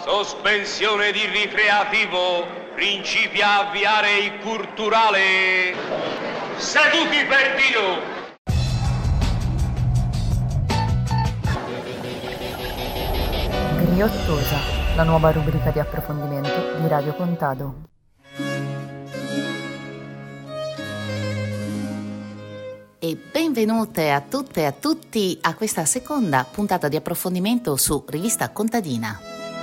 Sospensione di ricreativo, principia a avviare il culturale. Seduti per Dio! Ghiottosa, la nuova rubrica di approfondimento di Radio Contado. E benvenute a tutte e a tutti a questa seconda puntata di approfondimento su Rivista Contadina.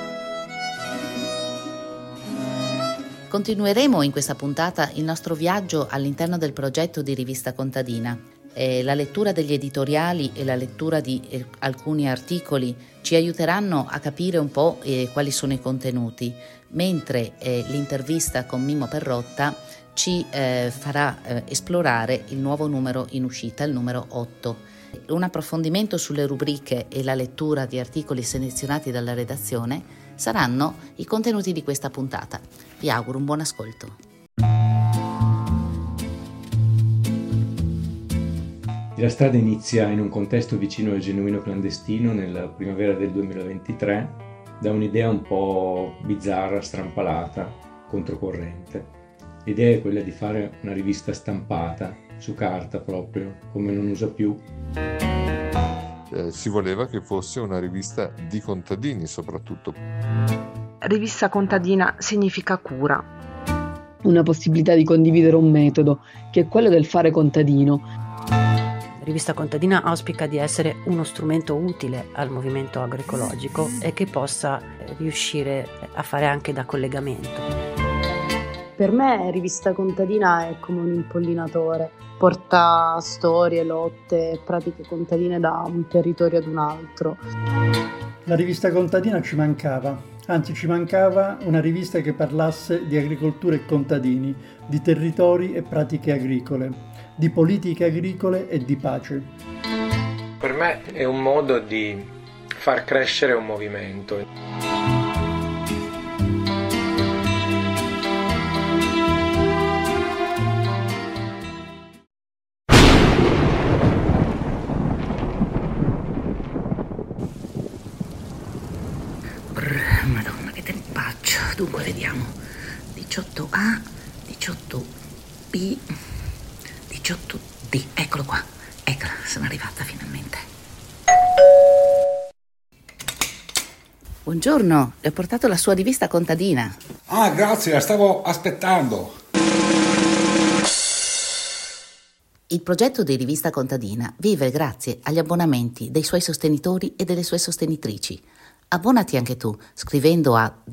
Continueremo in questa puntata il nostro viaggio all'interno del progetto di Rivista Contadina. La lettura degli editoriali e la lettura di alcuni articoli ci aiuteranno a capire un po' quali sono i contenuti, mentre l'intervista con Mimmo Perrotta ci farà esplorare il nuovo numero in uscita, il numero 8. Un approfondimento sulle rubriche e la lettura di articoli selezionati dalla redazione saranno i contenuti di questa puntata. Vi auguro un buon ascolto. La strada inizia in un contesto vicino al genuino clandestino nella primavera del 2023 da un'idea un po' bizzarra, strampalata, controcorrente. L'idea è quella di fare una rivista stampata, su carta proprio, come non usa più. Si voleva che fosse una rivista di contadini soprattutto. Rivista contadina significa cura. Una possibilità di condividere un metodo, che è quello del fare contadino. Rivista Contadina auspica di essere uno strumento utile al movimento agroecologico e che possa riuscire a fare anche da collegamento. Per me Rivista Contadina è come un impollinatore, porta storie, lotte e pratiche contadine da un territorio ad un altro. La Rivista Contadina ci mancava, anzi ci mancava una rivista che parlasse di agricoltura e contadini, di territori e pratiche agricole, di politiche agricole e di pace. Per me è un modo di far crescere un movimento. Madonna, che tempaccio. Dunque, vediamo. 18A, 18B, 18D. Eccolo qua. Eccola, sono arrivata finalmente. Buongiorno, le ho portato la sua rivista contadina. Ah, grazie, la stavo aspettando. Il progetto di Rivista Contadina vive grazie agli abbonamenti dei suoi sostenitori e delle sue sostenitrici. Abbonati anche tu scrivendo ad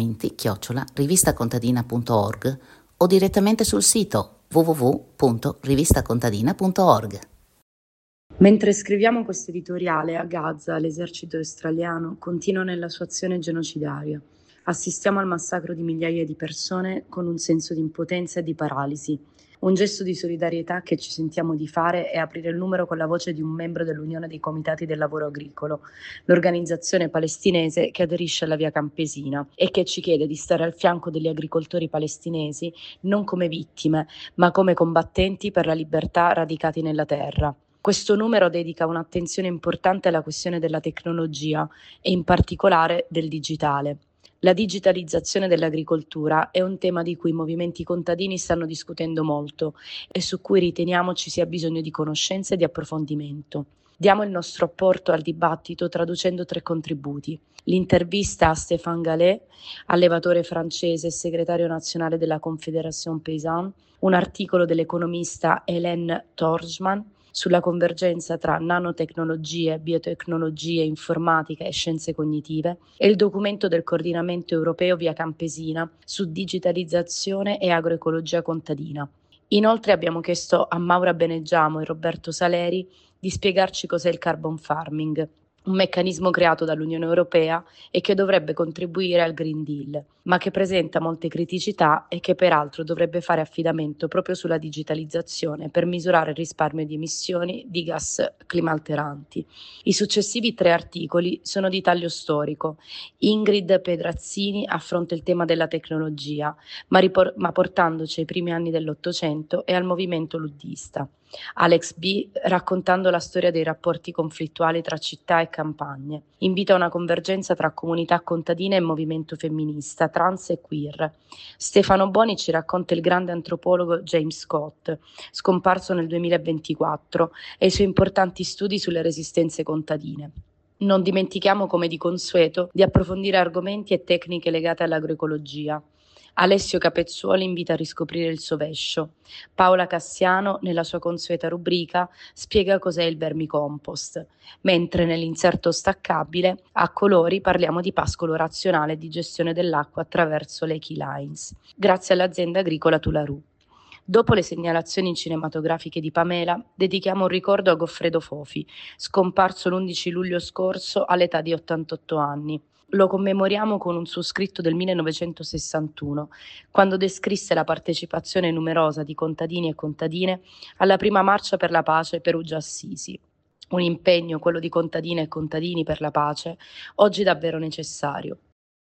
abbonamenti@rivistacontadina.org o direttamente sul sito www.rivistacontadina.org. Mentre scriviamo questo editoriale, a Gaza l'esercito israeliano continua nella sua azione genocidaria. Assistiamo al massacro di migliaia di persone con un senso di impotenza e di paralisi. Un gesto di solidarietà che ci sentiamo di fare è aprire il numero con la voce di un membro dell'Unione dei Comitati del Lavoro Agricolo, l'organizzazione palestinese che aderisce alla Via Campesina e che ci chiede di stare al fianco degli agricoltori palestinesi non come vittime, ma come combattenti per la libertà radicati nella terra. Questo numero dedica un'attenzione importante alla questione della tecnologia e in particolare del digitale. La digitalizzazione dell'agricoltura è un tema di cui i movimenti contadini stanno discutendo molto e su cui riteniamo ci sia bisogno di conoscenza e di approfondimento. Diamo il nostro apporto al dibattito traducendo 3 contributi. L'intervista a Stéphane Gallet, allevatore francese e segretario nazionale della Confédération Paysanne, un articolo dell'economista Hélène Torgman sulla convergenza tra nanotecnologie, biotecnologie, informatica e scienze cognitive e il documento del coordinamento europeo Via Campesina su digitalizzazione e agroecologia contadina. Inoltre abbiamo chiesto a Maura Beneggiamo e Roberto Saleri di spiegarci cos'è il carbon farming, un meccanismo creato dall'Unione Europea e che dovrebbe contribuire al Green Deal, ma che presenta molte criticità e che peraltro dovrebbe fare affidamento proprio sulla digitalizzazione per misurare il risparmio di emissioni di gas climalteranti. I successivi 3 articoli sono di taglio storico. Ingrid Pedrazzini affronta il tema della tecnologia, ma portandoci ai primi anni dell'Ottocento e al movimento luddista. Alex B., raccontando la storia dei rapporti conflittuali tra città e campagne, invita a una convergenza tra comunità contadine e movimento femminista, trans e queer. Stefano Boni ci racconta il grande antropologo James Scott, scomparso nel 2024, e i suoi importanti studi sulle resistenze contadine. Non dimentichiamo, come di consueto, di approfondire argomenti e tecniche legate all'agroecologia. Alessio Capezzuoli invita a riscoprire il sovescio. Paola Cassiano, nella sua consueta rubrica, spiega cos'è il vermicompost, mentre nell'inserto staccabile, a colori, parliamo di pascolo razionale e di gestione dell'acqua attraverso le key lines, grazie all'azienda agricola Tularù. Dopo le segnalazioni cinematografiche di Pamela, dedichiamo un ricordo a Goffredo Fofi, scomparso l'11 luglio scorso all'età di 88 anni. Lo commemoriamo con un suo scritto del 1961, quando descrisse la partecipazione numerosa di contadini e contadine alla prima marcia per la pace Perugia-Assisi. Un impegno, quello di contadine e contadini per la pace, oggi davvero necessario.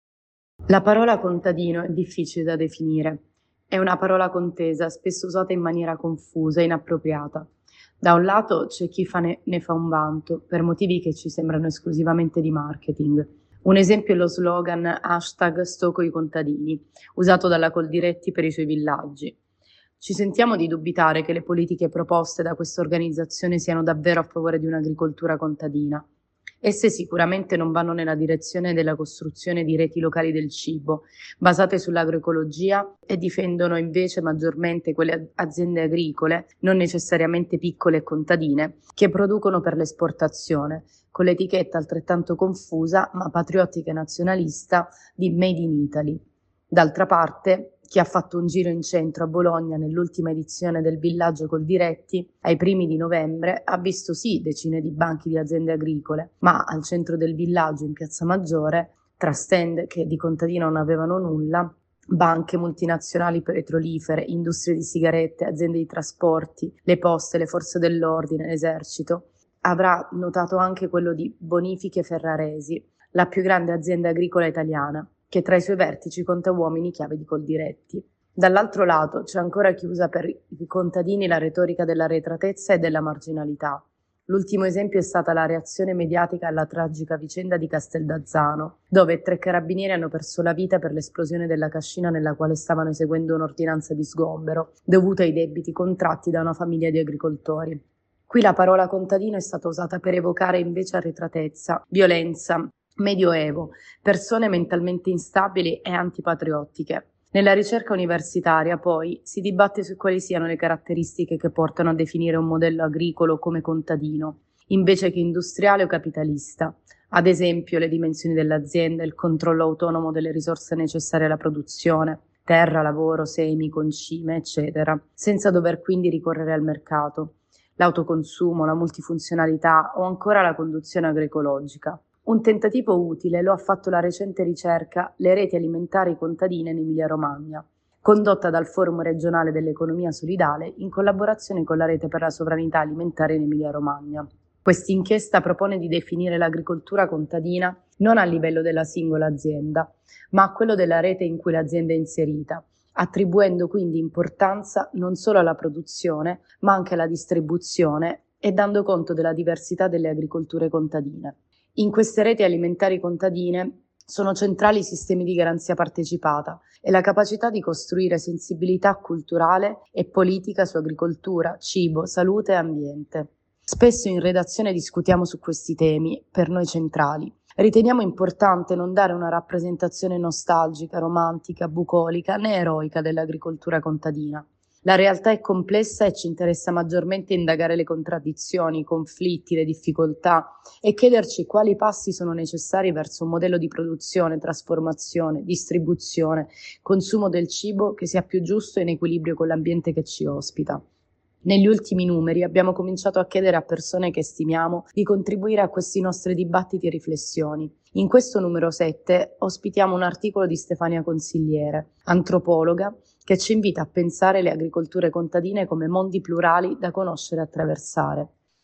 La parola contadino è difficile da definire. È una parola contesa, spesso usata in maniera confusa e inappropriata. Da un lato c'è chi ne fa un vanto, per motivi che ci sembrano esclusivamente di marketing. Un esempio è lo slogan #StocoIcontadini, usato dalla Coldiretti per i suoi villaggi. Ci sentiamo di dubitare che le politiche proposte da questa organizzazione siano davvero a favore di un'agricoltura contadina. Esse sicuramente non vanno nella direzione della costruzione di reti locali del cibo, basate sull'agroecologia, e difendono invece maggiormente quelle aziende agricole, non necessariamente piccole e contadine, che producono per l'esportazione, con l'etichetta altrettanto confusa ma patriottica e nazionalista di Made in Italy. D'altra parte, chi ha fatto un giro in centro a Bologna nell'ultima edizione del Villaggio Coldiretti, ai primi di novembre, ha visto sì decine di banchi di aziende agricole, ma al centro del villaggio, in Piazza Maggiore, tra stand che di contadino non avevano nulla, banche multinazionali petrolifere, industrie di sigarette, aziende di trasporti, le poste, le forze dell'ordine, l'esercito. Avrà notato anche quello di Bonifiche Ferraresi, la più grande azienda agricola italiana, che tra i suoi vertici conta uomini chiave di Coldiretti. Dall'altro lato c'è ancora chi usa per i contadini la retorica dell'arretratezza e della marginalità. L'ultimo esempio è stata la reazione mediatica alla tragica vicenda di Casteldazzano, dove 3 carabinieri hanno perso la vita per l'esplosione della cascina nella quale stavano eseguendo un'ordinanza di sgombero, dovuta ai debiti contratti da una famiglia di agricoltori. Qui la parola contadino è stata usata per evocare invece arretratezza, violenza, medioevo, persone mentalmente instabili e antipatriottiche. Nella ricerca universitaria, poi, si dibatte su quali siano le caratteristiche che portano a definire un modello agricolo come contadino, invece che industriale o capitalista. Ad esempio, le dimensioni dell'azienda, il controllo autonomo delle risorse necessarie alla produzione, terra, lavoro, semi, concime, eccetera, senza dover quindi ricorrere al mercato, l'autoconsumo, la multifunzionalità o ancora la conduzione agroecologica. Un tentativo utile lo ha fatto la recente ricerca Le reti alimentari contadine in Emilia-Romagna, condotta dal Forum regionale dell'economia solidale in collaborazione con la Rete per la sovranità alimentare in Emilia-Romagna. Quest'inchiesta propone di definire l'agricoltura contadina non a livello della singola azienda, ma a quello della rete in cui l'azienda è inserita, attribuendo quindi importanza non solo alla produzione, ma anche alla distribuzione e dando conto della diversità delle agricolture contadine. In queste reti alimentari contadine sono centrali i sistemi di garanzia partecipata e la capacità di costruire sensibilità culturale e politica su agricoltura, cibo, salute e ambiente. Spesso in redazione discutiamo su questi temi, per noi centrali. Riteniamo importante non dare una rappresentazione nostalgica, romantica, bucolica né eroica dell'agricoltura contadina. La realtà è complessa e ci interessa maggiormente indagare le contraddizioni, i conflitti, le difficoltà e chiederci quali passi sono necessari verso un modello di produzione, trasformazione, distribuzione, consumo del cibo che sia più giusto e in equilibrio con l'ambiente che ci ospita. Negli ultimi numeri abbiamo cominciato a chiedere a persone che stimiamo di contribuire a questi nostri dibattiti e riflessioni. In questo numero 7 ospitiamo un articolo di Stefania Consigliere, antropologa, che ci invita a pensare le agricolture contadine come mondi plurali da conoscere e attraversare.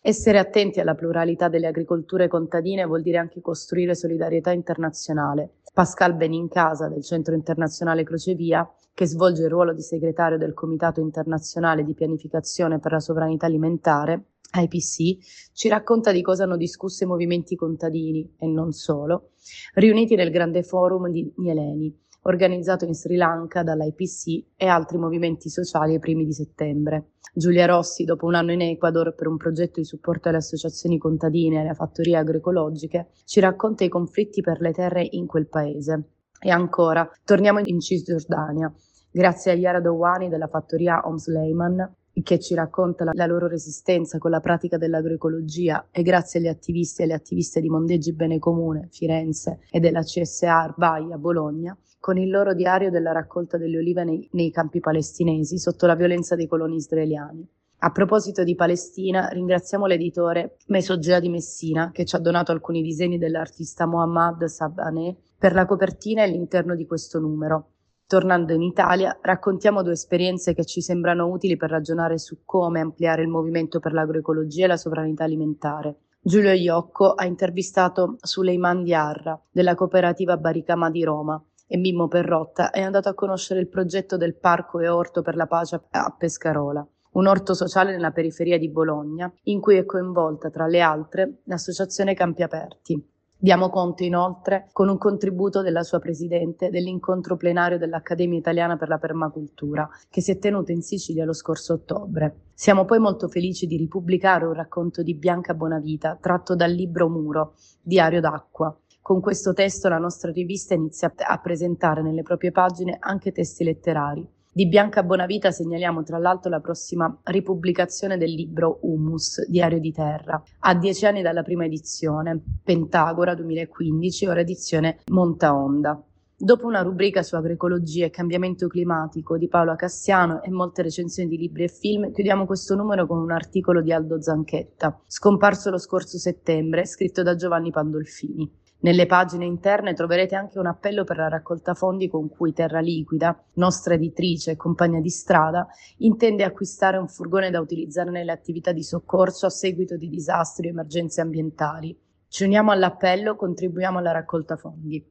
Essere attenti alla pluralità delle agricolture contadine vuol dire anche costruire solidarietà internazionale. Pascal Benincasa del Centro Internazionale Crocevia, che svolge il ruolo di segretario del Comitato Internazionale di Pianificazione per la Sovranità Alimentare, IPC, ci racconta di cosa hanno discusso i movimenti contadini, e non solo, riuniti nel grande forum di Nyeleni, organizzato in Sri Lanka dall'IPC e altri movimenti sociali ai primi di settembre. Giulia Rossi, dopo un anno in Ecuador per un progetto di supporto alle associazioni contadine e alle fattorie agroecologiche, ci racconta i conflitti per le terre in quel paese. E ancora, torniamo in Cisgiordania, grazie a Yara Dowani della fattoria Omsleyman, che ci racconta la loro resistenza con la pratica dell'agroecologia, e grazie agli attivisti e alle attiviste di Mondeggi Bene Comune, Firenze, e della CSA Arbaia, Bologna, con il loro diario della raccolta delle olive nei campi palestinesi sotto la violenza dei coloni israeliani. A proposito di Palestina, ringraziamo l'editore Mesogea di Messina, che ci ha donato alcuni disegni dell'artista Mohammad Sabaneh per la copertina e l'interno di questo numero. Tornando in Italia, raccontiamo 2 esperienze che ci sembrano utili per ragionare su come ampliare il movimento per l'agroecologia e la sovranità alimentare. Giulio Iocco ha intervistato Suleiman Diarra della cooperativa Baricama di Roma, e Mimmo Perrotta è andato a conoscere il progetto del Parco e Orto per la Pace a Pescarola, un orto sociale nella periferia di Bologna, in cui è coinvolta, tra le altre, l'associazione Campi Aperti. Diamo conto inoltre, con un contributo della sua presidente, dell'incontro plenario dell'Accademia Italiana per la Permacultura, che si è tenuto in Sicilia lo scorso ottobre. Siamo poi molto felici di ripubblicare un racconto di Bianca Bonavita, tratto dal libro Muro, Diario d'acqua. Con questo testo la nostra rivista inizia a presentare nelle proprie pagine anche testi letterari. Di Bianca Bonavita segnaliamo tra l'altro la prossima ripubblicazione del libro Humus, Diario di Terra, a 10 anni dalla prima edizione, Pentagora 2015, ora edizione Montaonda. Dopo una rubrica su agroecologia e cambiamento climatico di Paola Cassiano e molte recensioni di libri e film, chiudiamo questo numero con un articolo di Aldo Zanchetta, scomparso lo scorso settembre, scritto da Giovanni Pandolfini. Nelle pagine interne troverete anche un appello per la raccolta fondi con cui Terra Liquida, nostra editrice e compagna di strada, intende acquistare un furgone da utilizzare nelle attività di soccorso a seguito di disastri o emergenze ambientali. Ci uniamo all'appello, contribuiamo alla raccolta fondi.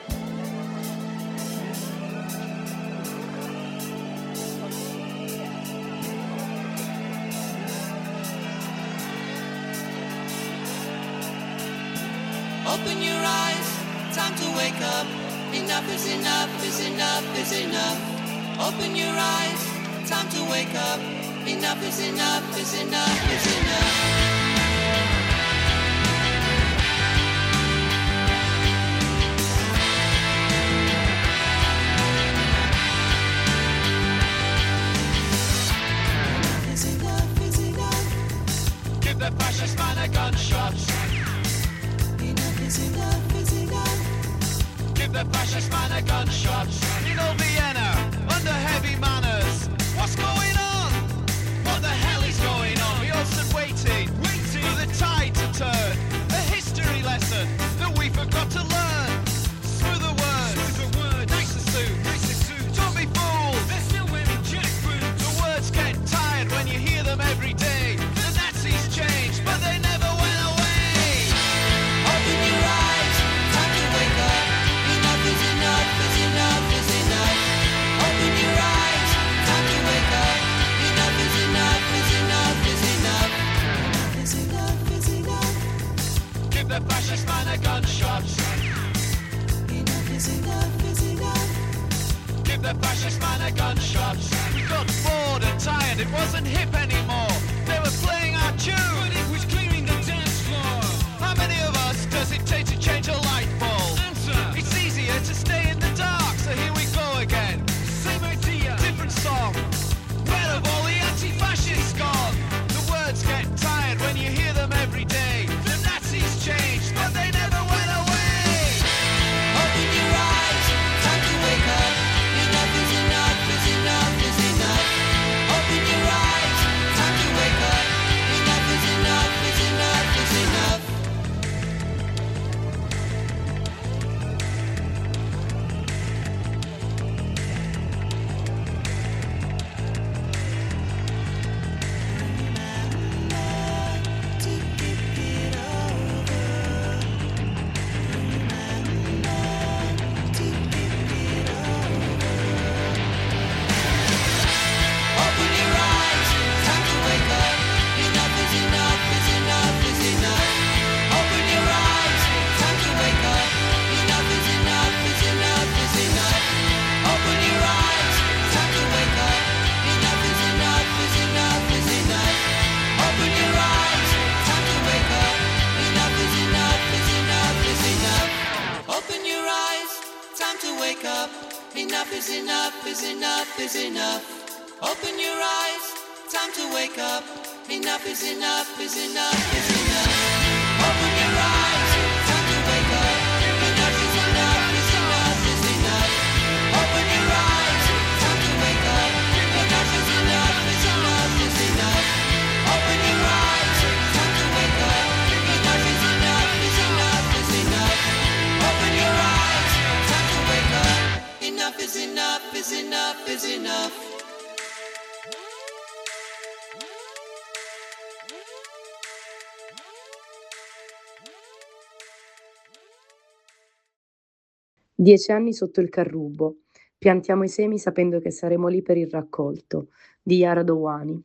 Open your eyes, time to wake up. Enough is enough, is enough, is enough. Open your eyes, time to wake up. Enough is enough, is enough, is enough. Is enough, is enough. Give the fascist man a gunshot. Is enough, is enough. Give the fascist man a gunshot. In old Vienna, under heavy manners. What's going on? What the hell is going on? We all stood waiting for the tide to turn. A history lesson that we forgot to learn. Through the word, nice and soon. Don't be fooled, they're still wearing jackboots. The words get tired when you hear them every day. The Nazis changed, but they never went away. Open your eyes, time to wake up. Enough is enough, is enough, is enough. Open your eyes, time to wake up. Enough is enough, is enough, is enough. Is enough, is enough. Give the fascist man a gunshot. Enough is enough, is enough. Give the fascist man a gunshot. We got bored and tired, it wasn't hip anymore. They were playing our tune, but it was clearing the dance floor. How many of us does it take to change a light bulb? Answer. It's easier to stay in the dark, so here we go again. Same idea, different song. Where have all the anti-fascists gone? The words get tired when you hear them every day. The Nazis changed, but they never went away. Open your eyes, time to wake up. Enough is enough, is enough, is enough. Open your eyes, time to wake up. Enough is enough, is enough, is enough. time to wake up. Enough is enough, is enough, is enough. Open your eyes, time to wake up. Enough is enough, is enough, is enough. Open your eyes, time to wake up. Enough is enough, is enough, is enough. Open your eyes, time to wake up. Enough is enough, is enough, is enough. Open your eyes, time to wake up. Enough is enough, is enough, is enough. Open your eyes, time to wake up. Enough is enough, is enough, is enough. 10 anni sotto il carrubo. Piantiamo i semi sapendo che saremo lì per il raccolto, di Yara Dowani.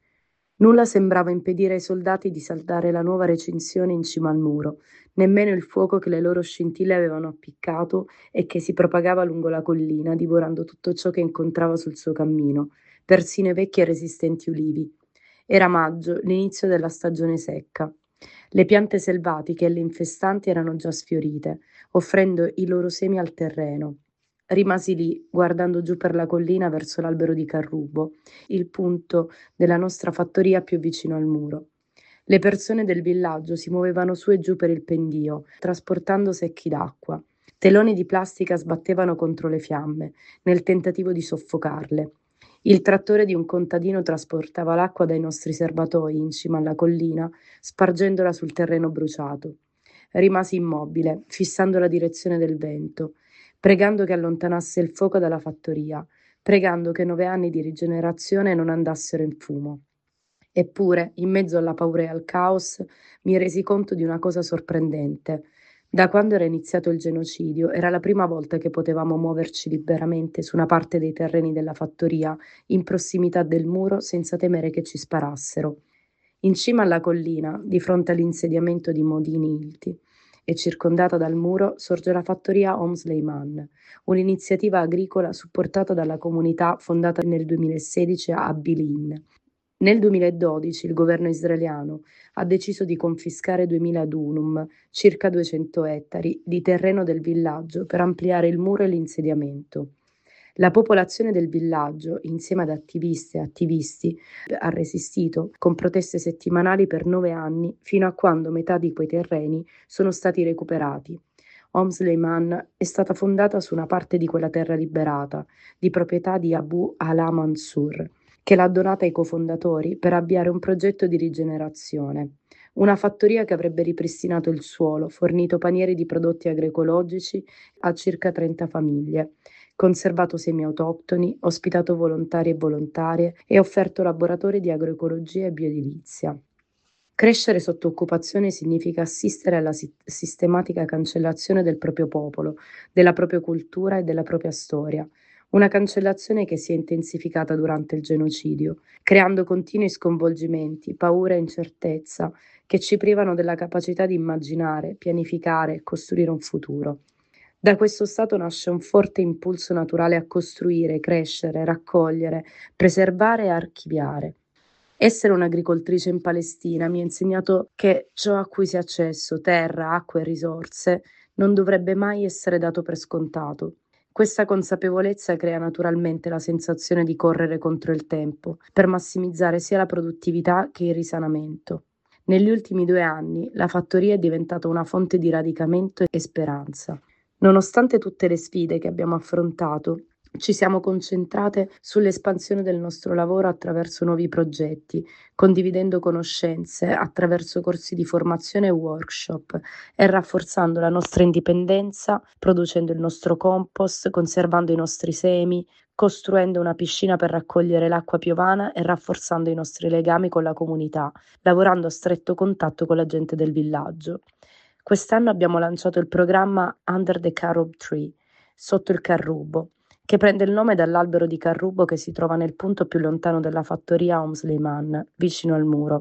Nulla sembrava impedire ai soldati di saldare la nuova recinzione in cima al muro, nemmeno il fuoco che le loro scintille avevano appiccato e che si propagava lungo la collina, divorando tutto ciò che incontrava sul suo cammino, persino i vecchi e resistenti ulivi. Era maggio, l'inizio della stagione secca. Le piante selvatiche e le infestanti erano già sfiorite, offrendo i loro semi al terreno. Rimasi lì, guardando giù per la collina verso l'albero di Carrubo, il punto della nostra fattoria più vicino al muro. Le persone del villaggio si muovevano su e giù per il pendio, trasportando secchi d'acqua. Teloni di plastica sbattevano contro le fiamme, nel tentativo di soffocarle. Il trattore di un contadino trasportava l'acqua dai nostri serbatoi in cima alla collina, spargendola sul terreno bruciato. Rimasi immobile, fissando la direzione del vento, pregando che allontanasse il fuoco dalla fattoria, pregando che 9 anni di rigenerazione non andassero in fumo. Eppure, in mezzo alla paura e al caos, mi resi conto di una cosa sorprendente. Da quando era iniziato il genocidio, era la prima volta che potevamo muoverci liberamente su una parte dei terreni della fattoria, in prossimità del muro, senza temere che ci sparassero. In cima alla collina, di fronte all'insediamento di Modini Ilti, e circondata dal muro, sorge la fattoria Omsleiman, un'iniziativa agricola supportata dalla comunità fondata nel 2016 a Abilene. Nel 2012 il governo israeliano ha deciso di confiscare 2000 dunum, circa 200 ettari, di terreno del villaggio per ampliare il muro e l'insediamento. La popolazione del villaggio, insieme ad attiviste e attivisti, ha resistito con proteste settimanali per 9 anni, fino a quando metà di quei terreni sono stati recuperati. Omsleiman è stata fondata su una parte di quella terra liberata, di proprietà di Abu Ala Mansur, che l'ha donata ai cofondatori per avviare un progetto di rigenerazione. Una fattoria che avrebbe ripristinato il suolo, fornito panieri di prodotti agroecologici a circa 30 famiglie, conservato semi autoctoni, ospitato volontari e volontarie e offerto laboratori di agroecologia e bioedilizia. Crescere sotto occupazione significa assistere alla sistematica cancellazione del proprio popolo, della propria cultura e della propria storia. Una cancellazione che si è intensificata durante il genocidio, creando continui sconvolgimenti, paura e incertezza che ci privano della capacità di immaginare, pianificare e costruire un futuro. Da questo stato nasce un forte impulso naturale a costruire, crescere, raccogliere, preservare e archiviare. Essere un'agricoltrice in Palestina mi ha insegnato che ciò a cui si ha accesso, terra, acqua e risorse, non dovrebbe mai essere dato per scontato. Questa consapevolezza crea naturalmente la sensazione di correre contro il tempo, per massimizzare sia la produttività che il risanamento. Negli ultimi 2 anni la fattoria è diventata una fonte di radicamento e speranza. Nonostante tutte le sfide che abbiamo affrontato, ci siamo concentrate sull'espansione del nostro lavoro attraverso nuovi progetti, condividendo conoscenze attraverso corsi di formazione e workshop e rafforzando la nostra indipendenza, producendo il nostro compost, conservando i nostri semi, costruendo una piscina per raccogliere l'acqua piovana e rafforzando i nostri legami con la comunità, lavorando a stretto contatto con la gente del villaggio. Quest'anno abbiamo lanciato il programma Under the Carob Tree, sotto il carrubo, che prende il nome dall'albero di Carrubo che si trova nel punto più lontano della fattoria Omsleiman, vicino al muro.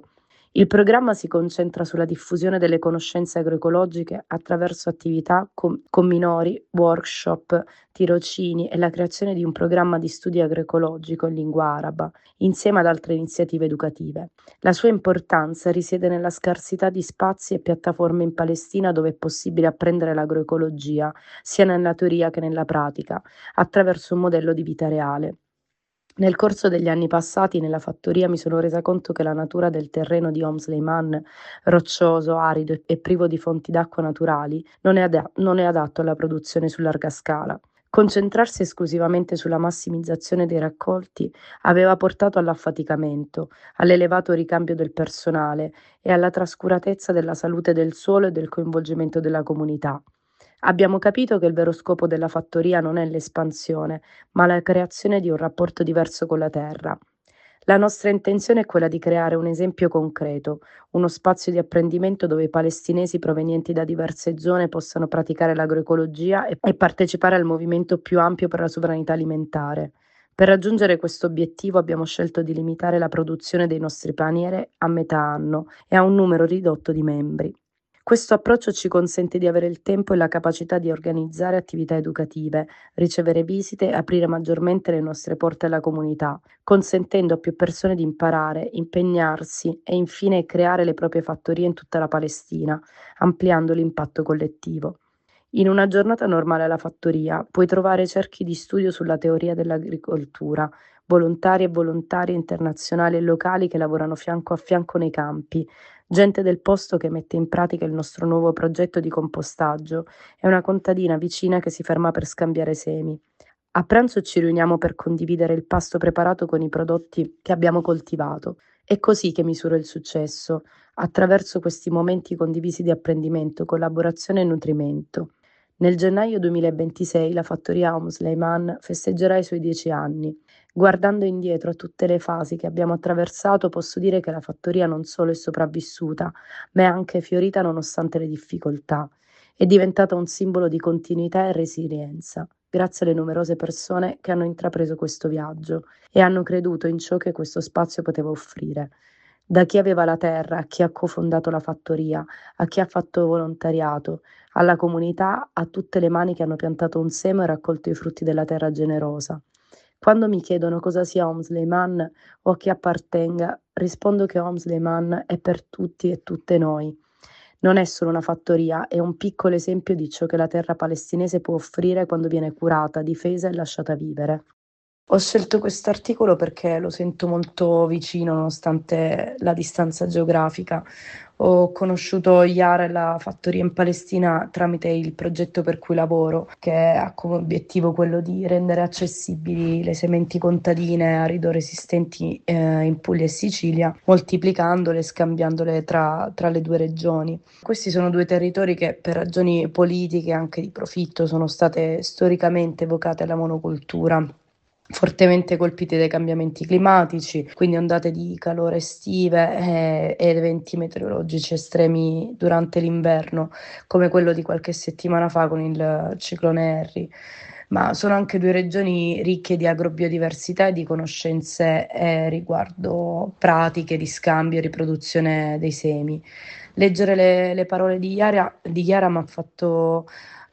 Il programma si concentra sulla diffusione delle conoscenze agroecologiche attraverso attività con minori, workshop, tirocini e la creazione di un programma di studio agroecologico in lingua araba, insieme ad altre iniziative educative. La sua importanza risiede nella scarsità di spazi e piattaforme in Palestina dove è possibile apprendere l'agroecologia, sia nella teoria che nella pratica, attraverso un modello di vita reale. Nel corso degli anni passati nella fattoria mi sono resa conto che la natura del terreno di Sleiman, roccioso, arido e privo di fonti d'acqua naturali, non è adatto alla produzione su larga scala. Concentrarsi esclusivamente sulla massimizzazione dei raccolti aveva portato all'affaticamento, all'elevato ricambio del personale e alla trascuratezza della salute del suolo e del coinvolgimento della comunità. Abbiamo capito che il vero scopo della fattoria non è l'espansione, ma la creazione di un rapporto diverso con la terra. La nostra intenzione è quella di creare un esempio concreto, uno spazio di apprendimento dove i palestinesi provenienti da diverse zone possano praticare l'agroecologia e partecipare al movimento più ampio per la sovranità alimentare. Per raggiungere questo obiettivo abbiamo scelto di limitare la produzione dei nostri paniere a metà anno e a un numero ridotto di membri. Questo approccio ci consente di avere il tempo e la capacità di organizzare attività educative, ricevere visite e aprire maggiormente le nostre porte alla comunità, consentendo a più persone di imparare, impegnarsi e infine creare le proprie fattorie in tutta la Palestina, ampliando l'impatto collettivo. In una giornata normale alla fattoria puoi trovare cerchi di studio sulla teoria dell'agricoltura, volontari e volontarie internazionali e locali che lavorano fianco a fianco nei campi, gente del posto che mette in pratica il nostro nuovo progetto di compostaggio e una contadina vicina che si ferma per scambiare semi. A pranzo ci riuniamo per condividere il pasto preparato con i prodotti che abbiamo coltivato. È così che misuro il successo, attraverso questi momenti condivisi di apprendimento, collaborazione e nutrimento. Nel gennaio 2026 la fattoria Sleiman festeggerà i suoi 10 anni. Guardando indietro a tutte le fasi che abbiamo attraversato, posso dire che la fattoria non solo è sopravvissuta, ma è anche fiorita nonostante le difficoltà. È diventata un simbolo di continuità e resilienza, grazie alle numerose persone che hanno intrapreso questo viaggio e hanno creduto in ciò che questo spazio poteva offrire. Da chi aveva la terra, a chi ha cofondato la fattoria, a chi ha fatto volontariato, alla comunità, a tutte le mani che hanno piantato un seme e raccolto i frutti della terra generosa. Quando mi chiedono cosa sia Sleiman o a chi appartenga, rispondo che Sleiman è per tutti e tutte noi. Non è solo una fattoria, è un piccolo esempio di ciò che la terra palestinese può offrire quando viene curata, difesa e lasciata vivere. Ho scelto questo articolo perché lo sento molto vicino nonostante la distanza geografica. Ho conosciuto Yara e la fattoria in Palestina tramite il progetto per cui lavoro, che ha come obiettivo quello di rendere accessibili le sementi contadine arido-resistenti in Puglia e Sicilia, moltiplicandole e scambiandole tra le due regioni. Questi sono due territori che per ragioni politiche e anche di profitto sono state storicamente evocate alla monocultura, fortemente colpiti dai cambiamenti climatici, quindi ondate di calore estive ed eventi meteorologici estremi durante l'inverno, come quello di qualche settimana fa con il ciclone Harry. Ma sono anche due regioni ricche di agrobiodiversità e di conoscenze riguardo pratiche di scambio e riproduzione dei semi. Leggere le parole di Yara mi ha fatto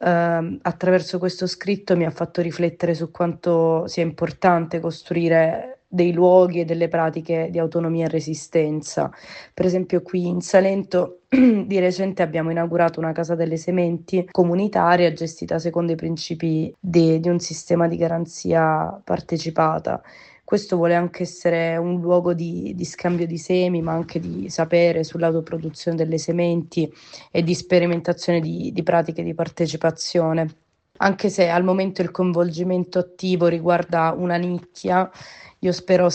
attraverso questo scritto mi ha fatto riflettere su quanto sia importante costruire dei luoghi e delle pratiche di autonomia e resistenza. Per esempio qui in Salento di recente abbiamo inaugurato una casa delle sementi comunitaria gestita secondo i principi di un sistema di garanzia partecipata. Questo vuole anche essere un luogo di scambio di semi, ma anche di sapere sull'autoproduzione delle sementi e di sperimentazione di pratiche di partecipazione. Anche se al momento il coinvolgimento attivo riguarda una nicchia, io spero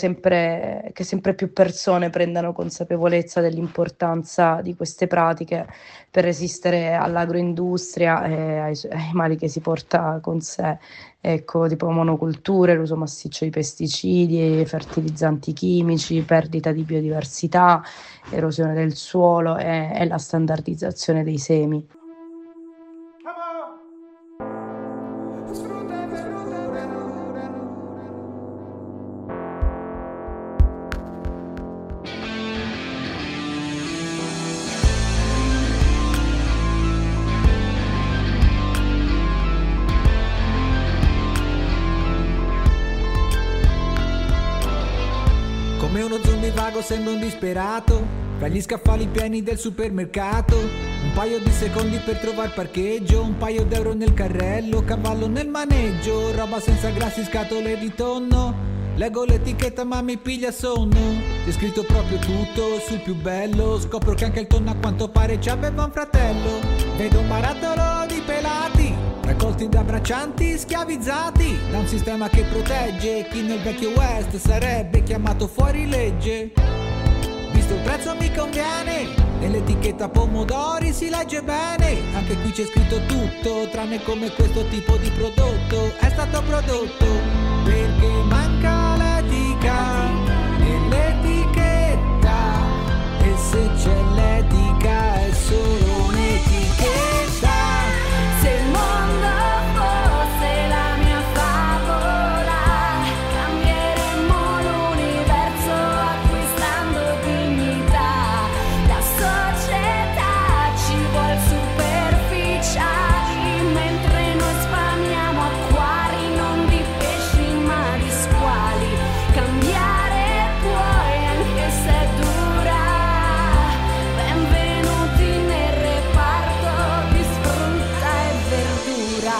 che sempre più persone prendano consapevolezza dell'importanza di queste pratiche per resistere all'agroindustria e ai mali che si porta con sé. Ecco, tipo monoculture, l'uso massiccio di pesticidi, fertilizzanti chimici, perdita di biodiversità, erosione del suolo e la standardizzazione dei semi. Come uno zombie vago sembra un disperato, fra gli scaffali pieni del supermercato. Un paio di secondi per trovare parcheggio, un paio d'euro nel carrello, cavallo nel maneggio, roba senza grassi, scatole di tonno. Leggo l'etichetta ma mi piglia sonno. C'è scritto proprio tutto sul più bello. Scopro che anche il tonno a quanto pare ci aveva un fratello. Vedo un barattolo di pelati raccolti da braccianti schiavizzati da un sistema che protegge chi nel vecchio West sarebbe chiamato fuori legge. Visto il prezzo mi conviene, nell'etichetta pomodori si legge bene. Anche qui c'è scritto tutto, tranne come questo tipo di prodotto è stato prodotto. Perché manca l'etica nell'etichetta, e se c'è l'etica è solo un'etichetta. Se il mondo fosse la mia favola, cambieremmo l'universo acquistando dignità. La società ci vuol superficiali, mentre noi spamiamo acquari non di pesci ma di squali. Cambiare puoi anche se è dura. Benvenuti nel reparto di frutta e verdura.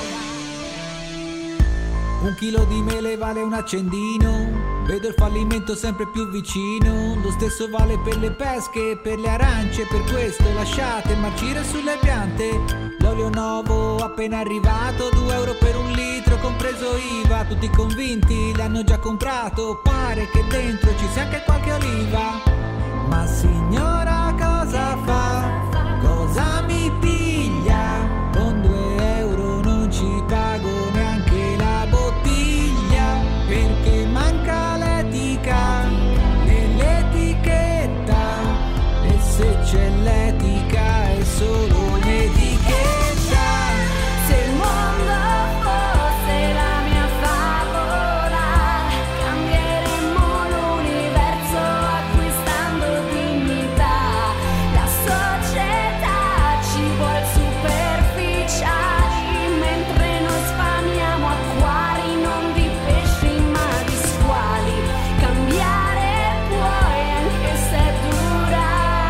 Un chilo di mele vale un accendino, vedo il fallimento sempre più vicino. Lo stesso vale per le pesche e per le arance, per questo lasciate marcire sulle piante. L'olio nuovo appena arrivato, 2 euro per un litro compreso IVA. Tutti convinti, l'hanno già comprato, pare che dentro ci sia anche qualche oliva. Ma signora cosa fa? Cosa mi piglia? Con 2 euro non ci pago neanche la bottiglia. Perché manca l'etica nell'etichetta, e se c'è l'etica è solo un'etichetta. Se il mondo fosse la mia favola, cambieremmo l'universo acquistando dignità. La società ci vuol superficiali, mentre noi spamiamo acquari non di pesci ma di squali. Cambiare puoi anche se è dura.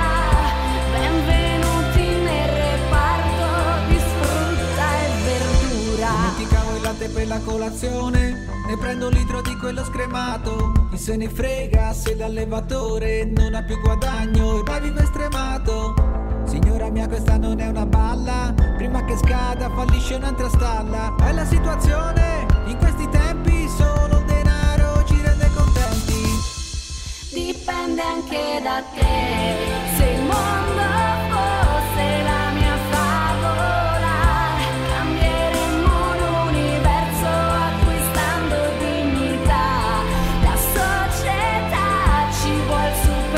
Benvenuti nel reparto di frutta e verdura. Dimenticavo il latte per la colazione, ne prendo un litro di quello scremato. Chi se ne frega se l'allevatore non ha più guadagno e poi vive stremato. Signora mia, questa non è una balla, prima che scada fallisce un'altra stalla. È la situazione, in questi tempi solo il denaro ci rende contenti. Dipende anche da te. Se il mondo fosse la mia favola, cambieremmo l'universo acquistando dignità. La società ci vuol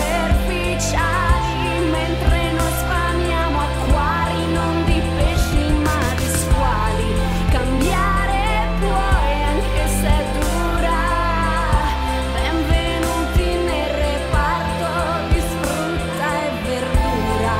superficiali, mentre noi spamiamo acquari non di pesci ma di squali. Cambiare puoi anche se è dura. Benvenuti nel reparto di frutta e verdura.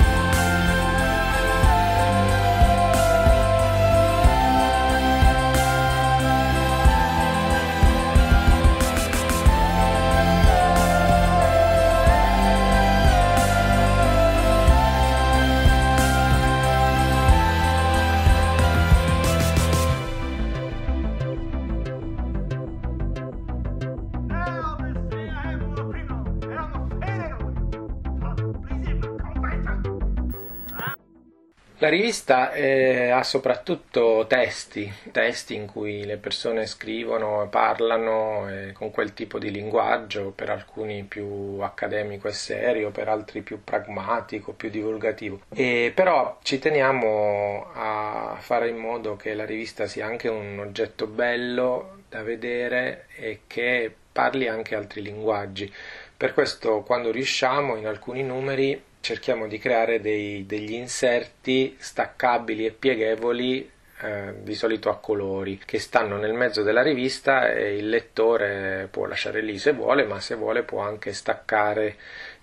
La rivista ha soprattutto testi in cui le persone scrivono, parlano con quel tipo di linguaggio, per alcuni più accademico e serio, per altri più pragmatico, più divulgativo. Però ci teniamo a fare in modo che la rivista sia anche un oggetto bello da vedere e che parli anche altri linguaggi. Per questo, quando riusciamo, in alcuni numeri cerchiamo di creare degli inserti staccabili e pieghevoli, di solito a colori, che stanno nel mezzo della rivista, e il lettore può lasciare lì se vuole, ma se vuole può anche staccare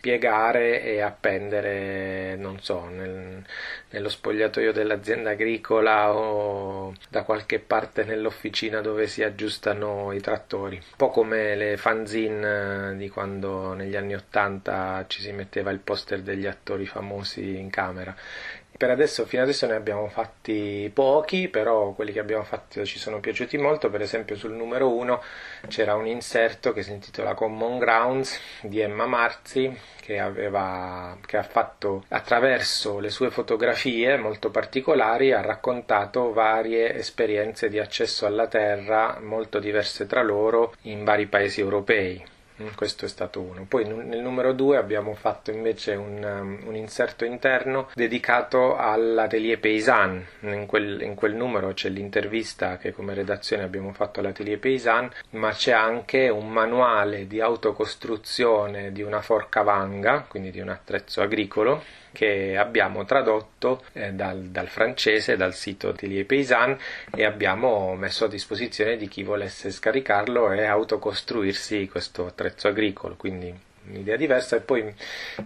piegare e appendere, non so, nello spogliatoio dell'azienda agricola o da qualche parte nell'officina dove si aggiustano i trattori. Un po' come le fanzine di quando negli anni '80 ci si metteva il poster degli attori famosi in camera. Fino adesso ne abbiamo fatti pochi, però quelli che abbiamo fatto ci sono piaciuti molto. Per esempio sul numero 1 c'era un inserto che si intitola Common Grounds di Emma Marzi, che ha fatto, attraverso le sue fotografie molto particolari, ha raccontato varie esperienze di accesso alla terra molto diverse tra loro in vari paesi europei. Questo è stato uno. Poi nel numero 2 abbiamo fatto invece un inserto interno dedicato all'Atelier Paysanne. In quel numero c'è l'intervista che come redazione abbiamo fatto all'Atelier Paysanne, ma c'è anche un manuale di autocostruzione di una forca vanga, quindi di un attrezzo agricolo, che abbiamo tradotto dal francese, dal sito Atelier Paysanne, e abbiamo messo a disposizione di chi volesse scaricarlo e autocostruirsi questo attrezzo agricolo, quindi un'idea diversa. E poi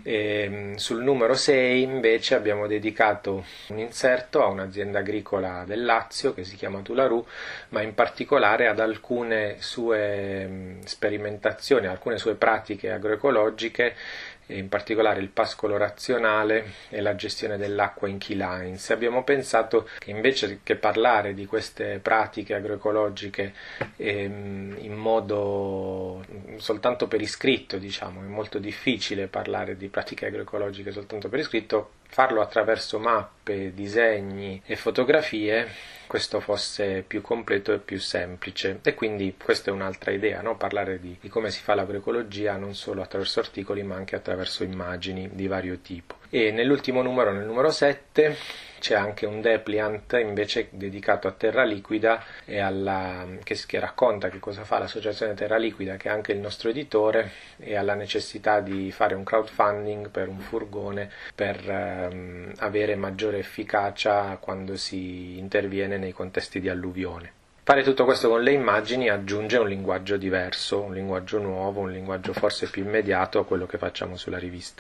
sul numero 6 invece abbiamo dedicato un inserto a un'azienda agricola del Lazio che si chiama Tularu, ma in particolare ad alcune sue sperimentazioni, alcune sue pratiche agroecologiche, in particolare il pascolo razionale e la gestione dell'acqua in key lines. Abbiamo pensato che invece che parlare di queste pratiche agroecologiche in modo soltanto per iscritto, diciamo, è molto difficile parlare di pratiche agroecologiche soltanto per iscritto, farlo attraverso mappe, disegni e fotografie, questo fosse più completo e più semplice. E quindi questa è un'altra idea, no? Parlare di come si fa l'agroecologia non solo attraverso articoli ma anche attraverso immagini di vario tipo. E nell'ultimo numero, nel numero 7, c'è anche un depliant invece dedicato a Terra Liquida e che racconta che cosa fa l'associazione Terra Liquida, che è anche il nostro editore, e alla necessità di fare un crowdfunding per un furgone per avere maggiore efficacia quando si interviene nei contesti di alluvione. Fare tutto questo con le immagini aggiunge un linguaggio diverso, un linguaggio nuovo, un linguaggio forse più immediato a quello che facciamo sulla rivista.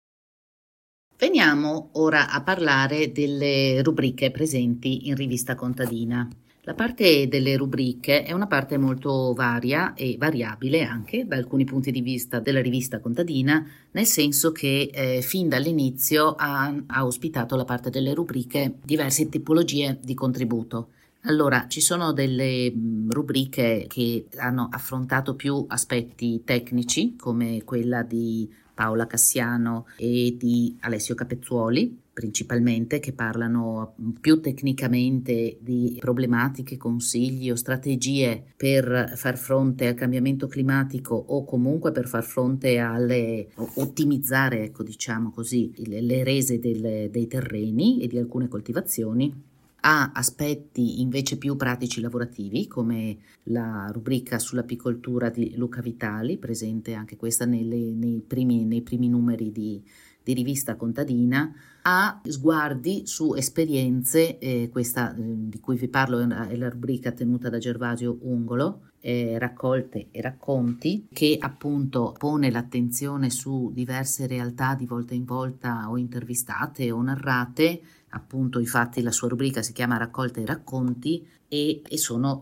Veniamo ora a parlare delle rubriche presenti in Rivista Contadina. La parte delle rubriche è una parte molto varia e variabile anche da alcuni punti di vista della Rivista Contadina, nel senso che fin dall'inizio ha ospitato la parte delle rubriche diverse tipologie di contributo. Allora, ci sono delle rubriche che hanno affrontato più aspetti tecnici, come quella di Paola Cassiano e di Alessio Capezzuoli, principalmente, che parlano più tecnicamente di problematiche, consigli o strategie per far fronte al cambiamento climatico o comunque per far fronte ottimizzare, ecco, diciamo così, le rese dei terreni e di alcune coltivazioni. Ha aspetti invece più pratici lavorativi, come la rubrica sull'apicoltura di Luca Vitali, presente anche questa nei primi numeri di Rivista Contadina. Ha sguardi su esperienze, questa di cui vi parlo è la rubrica tenuta da Gervasio Ungolo, raccolte e racconti, che appunto pone l'attenzione su diverse realtà di volta in volta o intervistate o narrate. Appunto, infatti la sua rubrica si chiama Raccolte e racconti e sono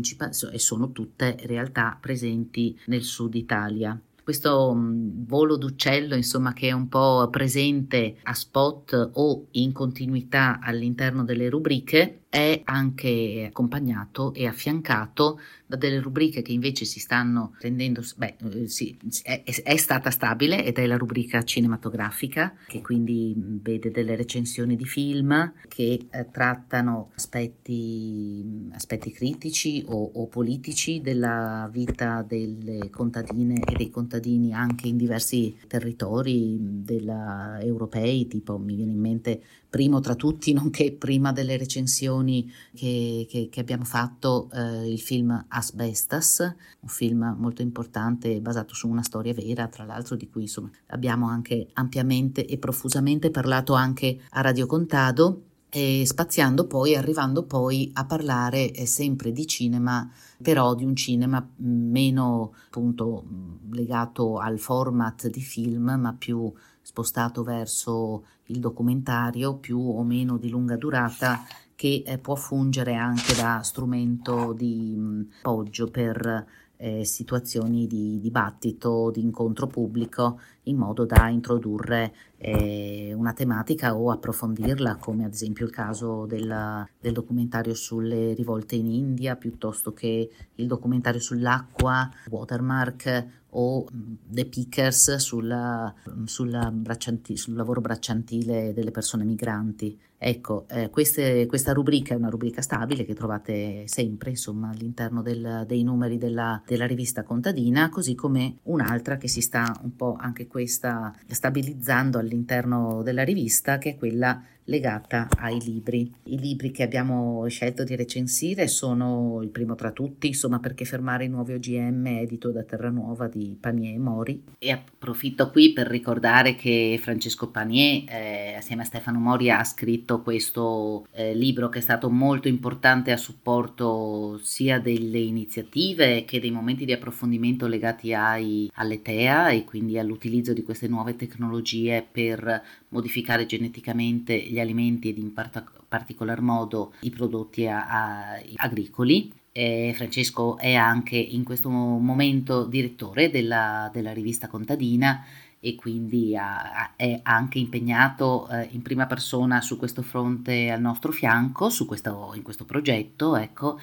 tutte realtà presenti nel sud Italia. Questo volo d'uccello, insomma, che è un po' presente a spot o in continuità all'interno delle rubriche, è anche accompagnato e affiancato da delle rubriche che invece si stanno rendendo, è stata stabile, ed è la rubrica cinematografica, che quindi vede delle recensioni di film che trattano aspetti critici o politici della vita delle contadine e dei contadini anche in diversi territori europei, tipo mi viene in mente primo tra tutti, nonché prima delle recensioni che abbiamo fatto, il film Asbestas, un film molto importante basato su una storia vera, tra l'altro, di cui insomma abbiamo anche ampiamente e profusamente parlato anche a Radio Contado. e arrivando poi a parlare sempre di cinema, però di un cinema meno appunto legato al format di film, ma più spostato verso il documentario, più o meno di lunga durata, che può fungere anche da strumento di appoggio per situazioni di dibattito, di incontro pubblico, in modo da introdurre una tematica o approfondirla, come ad esempio il caso del documentario sulle rivolte in India, piuttosto che il documentario sull'acqua, Watermark, o The Pickers sul lavoro bracciantile delle persone migranti. Ecco, questa rubrica è una rubrica stabile che trovate sempre, insomma, all'interno dei numeri della rivista contadina, così come un'altra che si sta un po' anche questa stabilizzando all'interno della rivista, che è quella legata ai libri. I libri che abbiamo scelto di recensire sono il primo tra tutti, insomma, Perché fermare i nuovi OGM, edito da Terranuova di Panier e Mori. E approfitto qui per ricordare che Francesco Panier, assieme a Stefano Mori, ha scritto questo libro che è stato molto importante a supporto sia delle iniziative che dei momenti di approfondimento legati alle TEA e quindi all'utilizzo di queste nuove tecnologie per modificare geneticamente gli alimenti ed in particolar modo i prodotti agricoli. Francesco è anche in questo momento direttore della rivista contadina e quindi è anche impegnato in prima persona su questo fronte al nostro fianco, in questo progetto, ecco,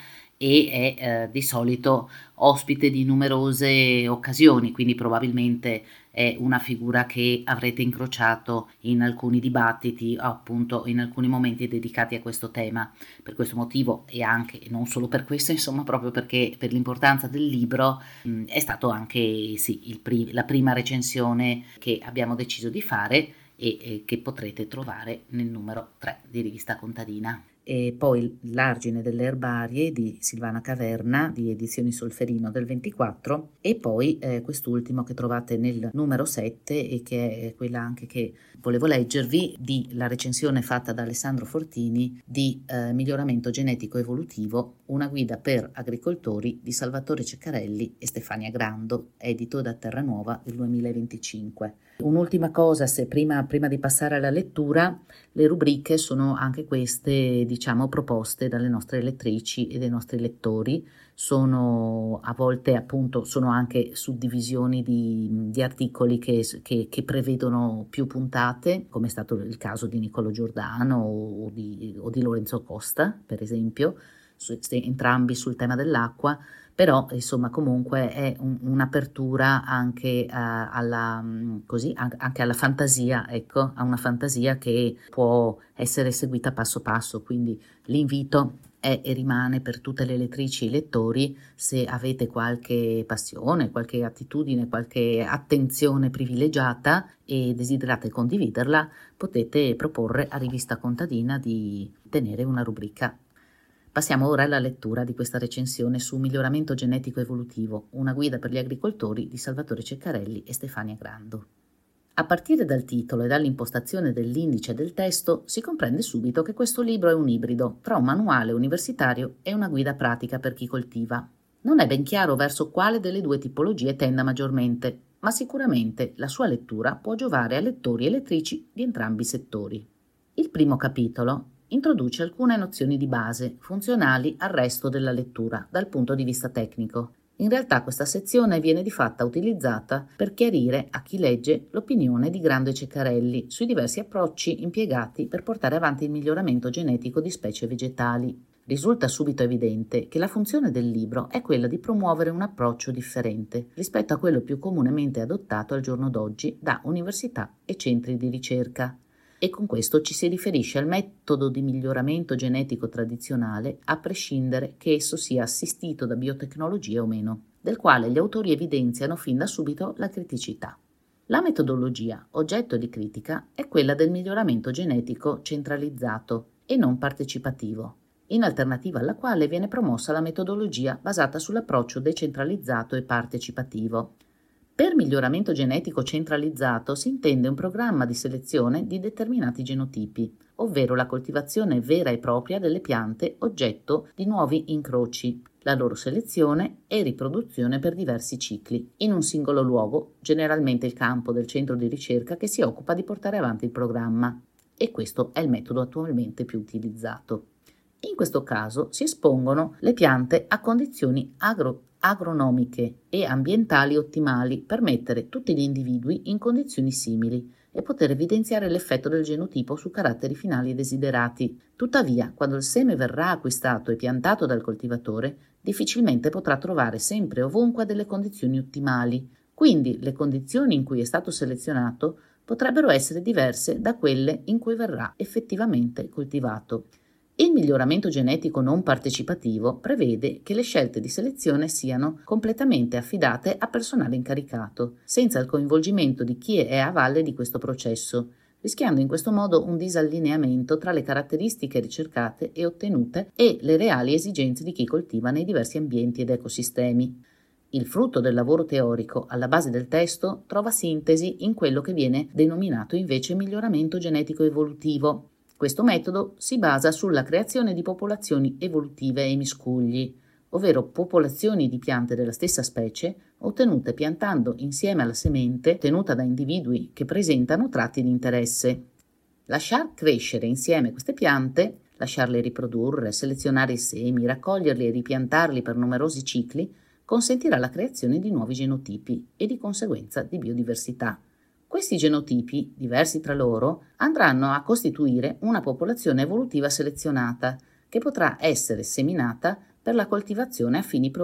e è di solito ospite di numerose occasioni, quindi probabilmente è una figura che avrete incrociato in alcuni dibattiti, appunto in alcuni momenti dedicati a questo tema. Per questo motivo, e anche non solo per questo, insomma, proprio perché per l'importanza del libro, è stato anche la prima recensione che abbiamo deciso di fare e che potrete trovare nel numero 3 di Rivista Contadina. E poi L'argine delle erbarie di Silvana Caverna di Edizioni Solferino del 24, e poi quest'ultimo che trovate nel numero 7 e che è quella anche che volevo leggervi, di la recensione fatta da Alessandro Fortini di Miglioramento genetico evolutivo, una guida per agricoltori di Salvatore Ceccarelli e Stefania Grando, edito da Terranuova del 2025. Un'ultima cosa, se prima di passare alla lettura, le rubriche sono anche queste, diciamo, proposte dalle nostre lettrici e dai nostri lettori. Sono a volte appunto sono anche suddivisioni di articoli che prevedono più puntate, come è stato il caso di Niccolò Giordano o di Lorenzo Costa, per esempio, entrambi sul tema dell'acqua. Però insomma comunque è un'apertura anche anche alla fantasia, ecco, a una fantasia che può essere seguita passo passo, quindi l'invito è e rimane per tutte le lettrici e i lettori: se avete qualche passione, qualche attitudine, qualche attenzione privilegiata e desiderate condividerla, potete proporre a Rivista Contadina di tenere una rubrica. Passiamo ora alla lettura di questa recensione su Miglioramento genetico evolutivo, una guida per gli agricoltori di Salvatore Ceccarelli e Stefania Grando. A partire dal titolo e dall'impostazione dell'indice del testo si comprende subito che questo libro è un ibrido tra un manuale universitario e una guida pratica per chi coltiva. Non è ben chiaro verso quale delle due tipologie tenda maggiormente, ma sicuramente la sua lettura può giovare a lettori e lettrici di entrambi i settori. Il primo capitolo introduce alcune nozioni di base, funzionali al resto della lettura dal punto di vista tecnico. In realtà questa sezione viene di fatto utilizzata per chiarire a chi legge l'opinione di Grando e Ceccarelli sui diversi approcci impiegati per portare avanti il miglioramento genetico di specie vegetali. Risulta subito evidente che la funzione del libro è quella di promuovere un approccio differente rispetto a quello più comunemente adottato al giorno d'oggi da università e centri di ricerca. E con questo ci si riferisce al metodo di miglioramento genetico tradizionale, a prescindere che esso sia assistito da biotecnologie o meno, del quale gli autori evidenziano fin da subito la criticità. La metodologia oggetto di critica è quella del miglioramento genetico centralizzato e non partecipativo, in alternativa alla quale viene promossa la metodologia basata sull'approccio decentralizzato e partecipativo. Per miglioramento genetico centralizzato si intende un programma di selezione di determinati genotipi, ovvero la coltivazione vera e propria delle piante oggetto di nuovi incroci, la loro selezione e riproduzione per diversi cicli, in un singolo luogo, generalmente il campo del centro di ricerca che si occupa di portare avanti il programma. E questo è il metodo attualmente più utilizzato. In questo caso si espongono le piante a condizioni agronomiche e ambientali ottimali per mettere tutti gli individui in condizioni simili e poter evidenziare l'effetto del genotipo su caratteri finali desiderati. Tuttavia, quando il seme verrà acquistato e piantato dal coltivatore, difficilmente potrà trovare sempre e ovunque delle condizioni ottimali. Quindi le condizioni in cui è stato selezionato potrebbero essere diverse da quelle in cui verrà effettivamente coltivato. Il miglioramento genetico non partecipativo prevede che le scelte di selezione siano completamente affidate a personale incaricato, senza il coinvolgimento di chi è a valle di questo processo, rischiando in questo modo un disallineamento tra le caratteristiche ricercate e ottenute e le reali esigenze di chi coltiva nei diversi ambienti ed ecosistemi. Il frutto del lavoro teorico alla base del testo trova sintesi in quello che viene denominato invece miglioramento genetico evolutivo. Questo metodo si basa sulla creazione di popolazioni evolutive e miscugli, ovvero popolazioni di piante della stessa specie ottenute piantando insieme alla semente tenuta da individui che presentano tratti di interesse. Lasciar crescere insieme queste piante, lasciarle riprodurre, selezionare i semi, raccoglierli e ripiantarli per numerosi cicli consentirà la creazione di nuovi genotipi e di conseguenza di biodiversità. Questi genotipi, diversi tra loro, andranno a costituire una popolazione evolutiva selezionata che potrà essere seminata per la coltivazione a fini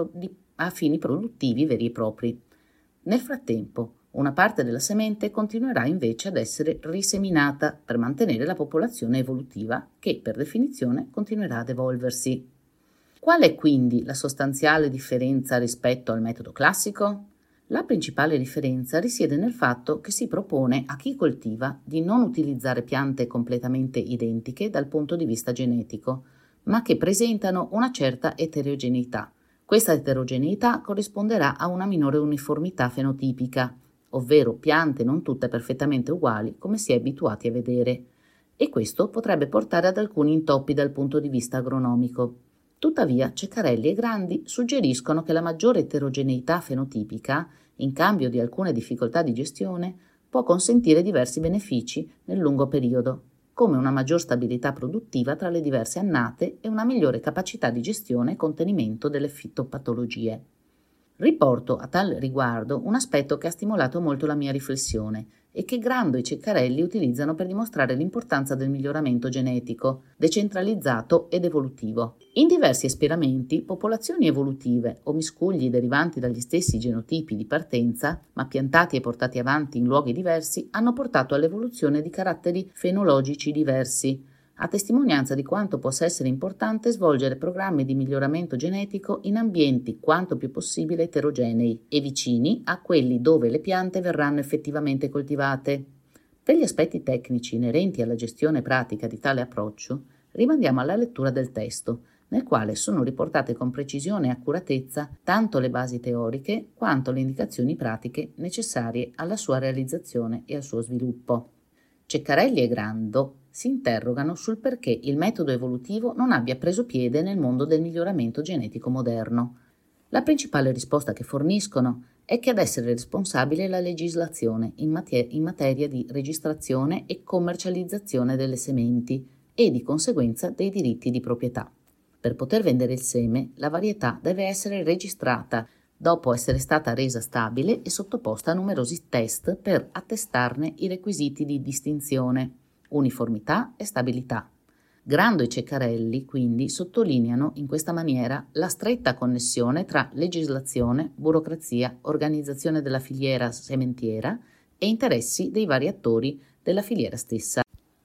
produttivi veri e propri. Nel frattempo, una parte della semente continuerà invece ad essere riseminata per mantenere la popolazione evolutiva che, per definizione, continuerà ad evolversi. Qual è quindi la sostanziale differenza rispetto al metodo classico? La principale differenza risiede nel fatto che si propone a chi coltiva di non utilizzare piante completamente identiche dal punto di vista genetico, ma che presentano una certa eterogeneità. Questa eterogeneità corrisponderà a una minore uniformità fenotipica, ovvero piante non tutte perfettamente uguali come si è abituati a vedere, e questo potrebbe portare ad alcuni intoppi dal punto di vista agronomico. Tuttavia, Ceccarelli e Grandi suggeriscono che la maggiore eterogeneità fenotipica, in cambio di alcune difficoltà di gestione, può consentire diversi benefici nel lungo periodo, come una maggior stabilità produttiva tra le diverse annate e una migliore capacità di gestione e contenimento delle fitopatologie. Riporto a tal riguardo un aspetto che ha stimolato molto la mia riflessione e che Grando e Ceccarelli utilizzano per dimostrare l'importanza del miglioramento genetico, decentralizzato ed evolutivo. In diversi esperimenti, popolazioni evolutive o miscugli derivanti dagli stessi genotipi di partenza, ma piantati e portati avanti in luoghi diversi, hanno portato all'evoluzione di caratteri fenologici diversi, a testimonianza di quanto possa essere importante svolgere programmi di miglioramento genetico in ambienti quanto più possibile eterogenei e vicini a quelli dove le piante verranno effettivamente coltivate. Per gli aspetti tecnici inerenti alla gestione pratica di tale approccio, rimandiamo alla lettura del testo, nel quale sono riportate con precisione e accuratezza tanto le basi teoriche quanto le indicazioni pratiche necessarie alla sua realizzazione e al suo sviluppo. Ceccarelli e Grando si interrogano sul perché il metodo evolutivo non abbia preso piede nel mondo del miglioramento genetico moderno. La principale risposta che forniscono è che ad essere responsabile è la legislazione in materia di registrazione e commercializzazione delle sementi e di conseguenza dei diritti di proprietà. Per poter vendere il seme, la varietà deve essere registrata dopo essere stata resa stabile e sottoposta a numerosi test per attestarne i requisiti di distinzione, uniformità e stabilità. Grando e Ceccarelli, quindi, sottolineano in questa maniera la stretta connessione tra legislazione, burocrazia, organizzazione della filiera sementiera e interessi dei vari attori della filiera stessa.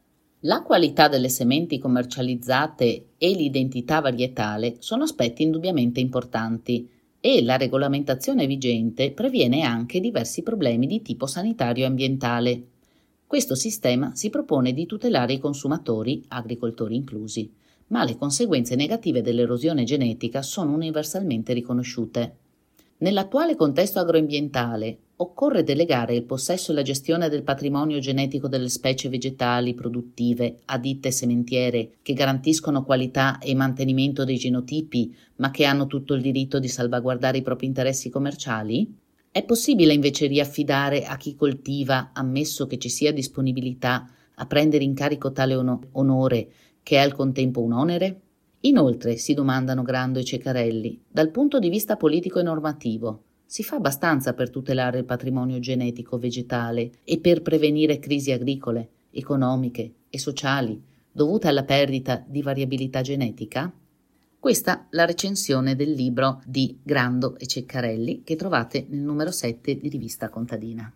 La qualità delle sementi commercializzate e l'identità varietale sono aspetti indubbiamente importanti e la regolamentazione vigente previene anche diversi problemi di tipo sanitario e ambientale. Questo sistema si propone di tutelare i consumatori, agricoltori inclusi, ma le conseguenze negative dell'erosione genetica sono universalmente riconosciute. Nell'attuale contesto agroambientale occorre delegare il possesso e la gestione del patrimonio genetico delle specie vegetali produttive a ditte sementiere che garantiscono qualità e mantenimento dei genotipi, ma che hanno tutto il diritto di salvaguardare i propri interessi commerciali? È possibile invece riaffidare a chi coltiva, ammesso che ci sia disponibilità, a prendere in carico tale onore, che è al contempo un onere? Inoltre, si domandano Grando e Ceccarelli, dal punto di vista politico e normativo, si fa abbastanza per tutelare il patrimonio genetico vegetale e per prevenire crisi agricole, economiche e sociali dovute alla perdita di variabilità genetica? Questa la recensione del libro di Grando e Ceccarelli che trovate nel numero 7 di Rivista Contadina.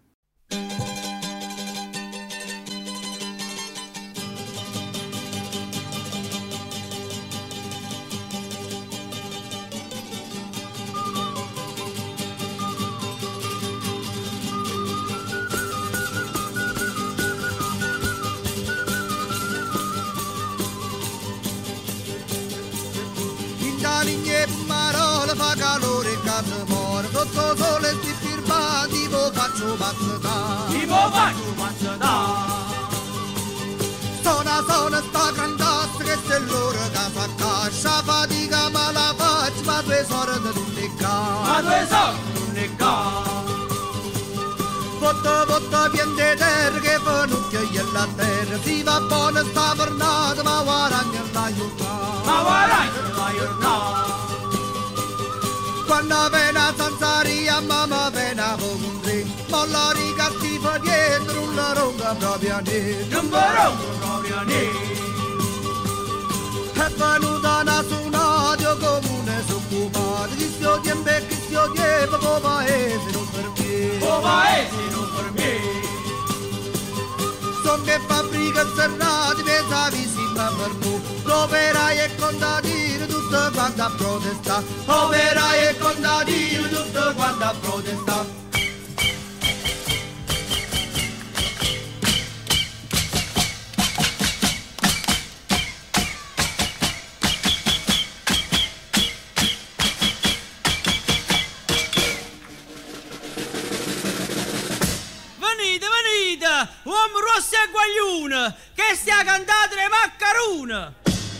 Sotto sole si firma, tipo faccio mazzata. Sona sta grandazza che se loro casa a cascia, fatica ma la faccio, ma due sordi non ne ca. Votta piante terra che fanno che la terra, si va buona sta tornata, ma guaragna la giornata. Quando vena zanzaria, mamma vena vondri, ma la riga si fa dietro, una ronga proprio ne. È venuta una suonadio comune s'occupata, chi si odia e chi si odia, po' paese non per me. Son che fabbriche serrate, pensavi si ma per tu, l'operai e contadini, tutto quanto a protestare, operai e contadini, tutto quanto a protestare. Venite, uomo rosso e guaglione, che stia a cantare le maccarone.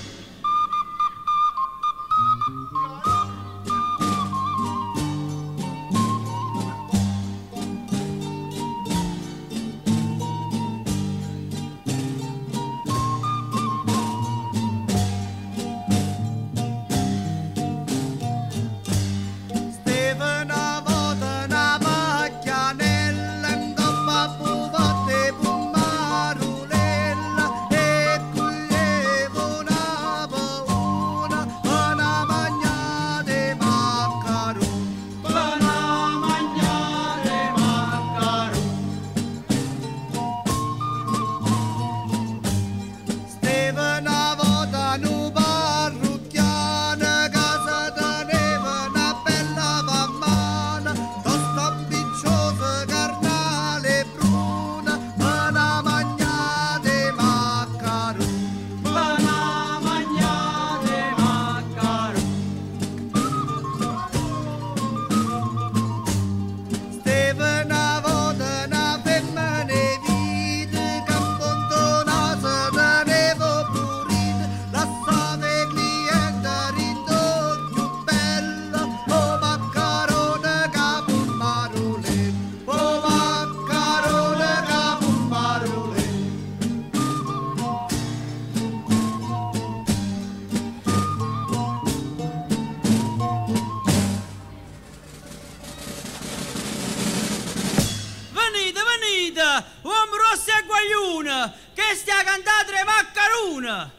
uomo rosso e guaglione, che stia a cantare le maccarone.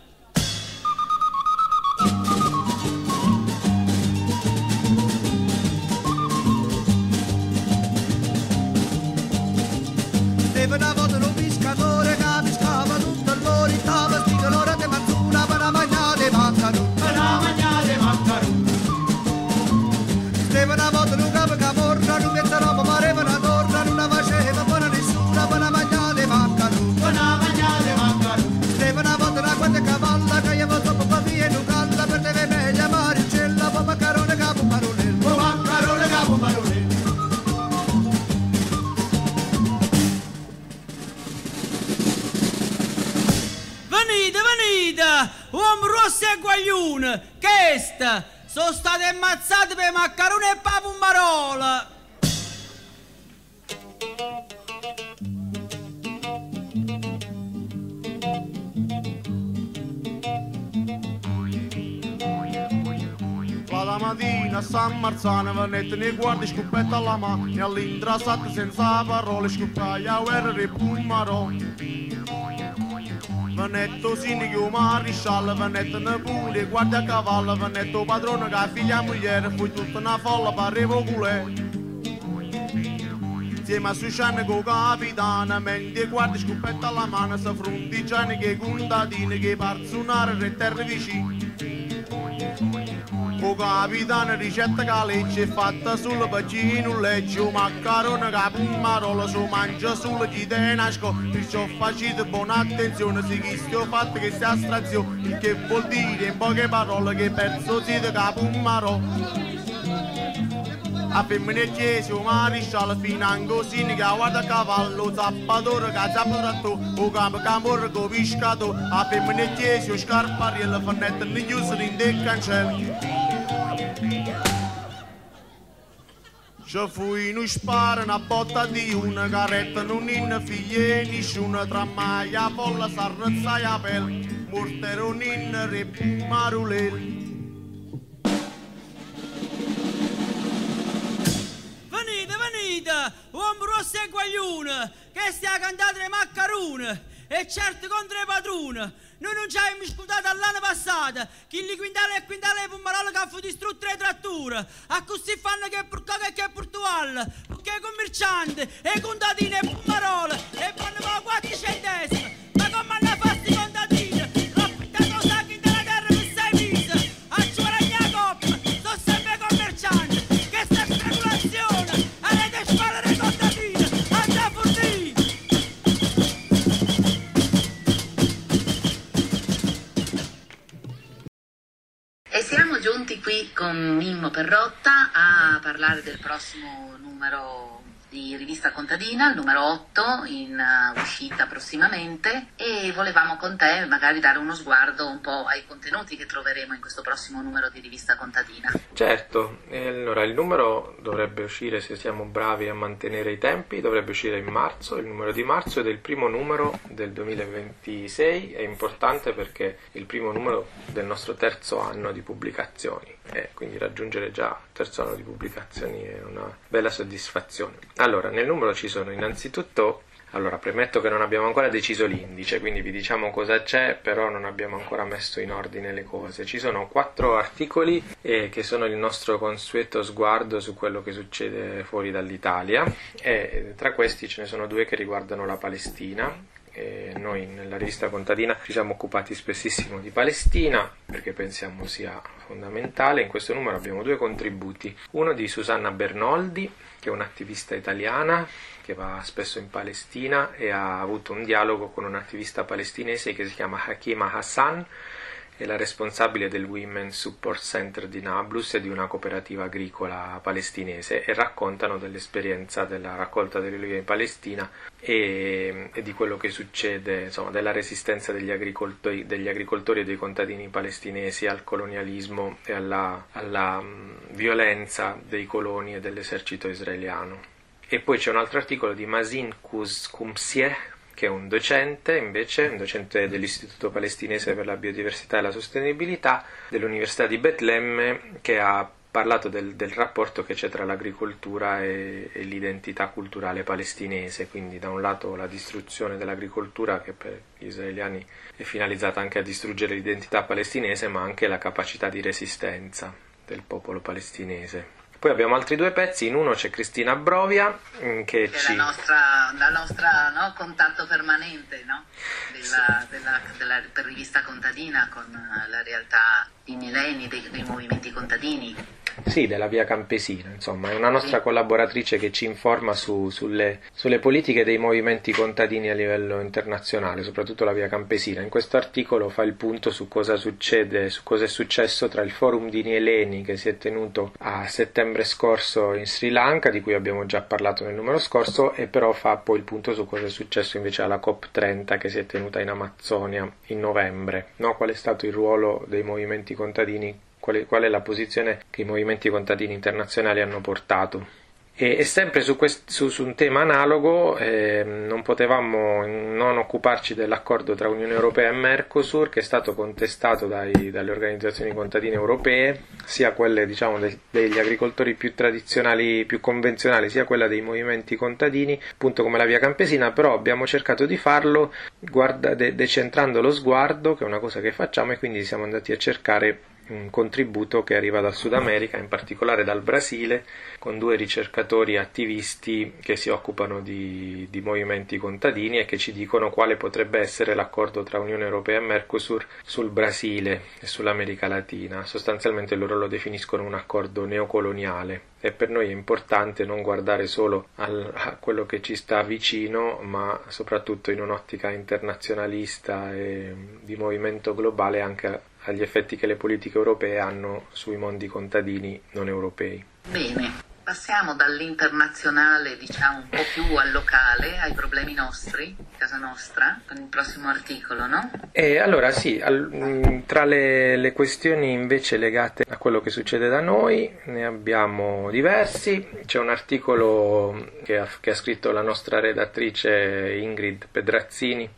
Stava una volta un pescatore che pescava tutto il mare, stava sti l'ora di mazzuna per mangiare maccarone. Stava una volta un capo che morra, non che roba pareva una torna, non faceva buona nessuna per mangiare maccarone. Stava una volta una quanta cavalla che io sopra papì e non calla, per deve meglio maricella, per maccarone capo marone. uomo rosso e guaglione, che sta? Sono state ammazzate per maccarone e papumarola. La mattina a San Marzano venette nei guardi scoppetta alla mano e all'intrasata senza parole scoppai a guerra e pumarò. Venetto sindaco maresciallo, venetto Napoli, guardia a cavallo, venetto padrone che figlia moglie, fu tutta una folla parevo culè. Insieme a Susciane con capitana, mentre guardi scoppetta alla mano, sa frontigiani che contadini che parzonare e terre vicine. O capitano ricetta che legge fatta sul bacino legge o maccarone che pumarola su mangia sul chi te nasco perciò facete buona attenzione se chi sti ho fatto che sia astrazione il che vuol dire in poche parole che perso siete che pumarò a femmine chiese o maresciallo fino a così che guarda a cavallo zappatore che zappa tratto o camorro che piscato a femmine chiese o scarpariello fannette ne chiuso in te cancello. Ci fu in un sparo una botta di una caretta non in figlie nessuno tra mai a folla s'arrezzai a pelle mortero in re marulel. Venite, uomo rosso e guaglione, che stia a cantare le maccarone e certo contro le padrone. Noi non ci abbiamo ascoltato all'anno passato che li quintale e quintale di pomarolo che hanno distrutto le tratture. A così fanno che Porcoca e che Portugal, perché i commercianti e i contadini e pomarolo e fanno ma 4 centesimi. Ma come hanno fatto i contadini? L'ho sacchi della terra per 6 mesi. A giurare la coppa, sono sempre commercianti. Che sta speculazione, avete spallere i contadini, a già fornire. E siamo giunti qui con Mimmo Perrotta a parlare del prossimo numero di Rivista Contadina, il numero 8, in uscita prossimamente, e volevamo con te magari dare uno sguardo un po' ai contenuti che troveremo in questo prossimo numero di Rivista Contadina. Certo, allora il numero dovrebbe uscire, se siamo bravi a mantenere i tempi, dovrebbe uscire in marzo, il numero di marzo, ed è il primo numero del 2026, è importante perché è il primo numero del nostro terzo anno di pubblicazioni, e quindi raggiungere già il terzo anno di pubblicazioni è una bella soddisfazione. Allora, nel numero ci sono innanzitutto, premetto che non abbiamo ancora deciso l'indice, quindi vi diciamo cosa c'è, però non abbiamo ancora messo in ordine le cose. Ci sono 4 articoli che sono il nostro consueto sguardo su quello che succede fuori dall'Italia, e tra questi ce ne sono 2 che riguardano la Palestina. E noi nella Rivista Contadina ci siamo occupati spessissimo di Palestina perché pensiamo sia fondamentale. In questo numero abbiamo 2 contributi, uno di Susanna Bernoldi, che è un'attivista italiana che va spesso in Palestina e ha avuto un dialogo con un attivista palestinese che si chiama Hakima Hassan, è la responsabile del Women Support Center di Nablus e di una cooperativa agricola palestinese, e raccontano dell'esperienza della raccolta delle olive in Palestina e di quello che succede, insomma, della resistenza degli agricoltori e dei contadini palestinesi al colonialismo e alla violenza dei coloni e dell'esercito israeliano. E poi c'è un altro articolo di Mazin Kumsieh, che è un docente dell'Istituto Palestinese per la Biodiversità e la Sostenibilità dell'Università di Betlemme, che ha parlato del rapporto che c'è tra l'agricoltura e l'identità culturale palestinese. Quindi da un lato la distruzione dell'agricoltura, che per gli israeliani è finalizzata anche a distruggere l'identità palestinese, ma anche la capacità di resistenza del popolo palestinese. Poi abbiamo altri 2 pezzi, in uno c'è Cristina Brovia che è la nostra contatto permanente, no? della Rivista Contadina con la realtà, i millenni dei movimenti contadini. Sì, della Via Campesina, insomma, è una nostra collaboratrice che ci informa sulle politiche dei movimenti contadini a livello internazionale, soprattutto la Via Campesina. In questo articolo fa il punto su cosa succede, su cosa è successo tra il Forum di Nieleni che si è tenuto a settembre scorso in Sri Lanka, di cui abbiamo già parlato nel numero scorso, e però fa poi il punto su cosa è successo invece alla COP30 che si è tenuta in Amazzonia in novembre, no? Qual è stato il ruolo dei movimenti contadini, qual è la posizione che i movimenti contadini internazionali hanno portato. E sempre su un tema analogo non potevamo non occuparci dell'accordo tra Unione Europea e Mercosur, che è stato contestato dalle organizzazioni contadine europee, sia quelle degli agricoltori più tradizionali, più convenzionali, sia quella dei movimenti contadini, appunto come la Via Campesina, però abbiamo cercato di farlo decentrando lo sguardo, che è una cosa che facciamo, e quindi siamo andati a cercare un contributo che arriva dal Sud America, in particolare dal Brasile, con 2 ricercatori attivisti che si occupano di movimenti contadini e che ci dicono quale potrebbe essere l'accordo tra Unione Europea e Mercosur sul Brasile e sull'America Latina. Sostanzialmente loro lo definiscono un accordo neocoloniale, e per noi è importante non guardare solo a quello che ci sta vicino, ma soprattutto in un'ottica internazionalista e di movimento globale anche agli effetti che le politiche europee hanno sui mondi contadini non europei. Bene, passiamo dall'internazionale, un po' più al locale, ai problemi nostri, casa nostra, con il prossimo articolo, no? E allora sì, tra le questioni invece legate a quello che succede da noi ne abbiamo diversi. C'è un articolo che ha scritto la nostra redattrice Ingrid Pedrazzini,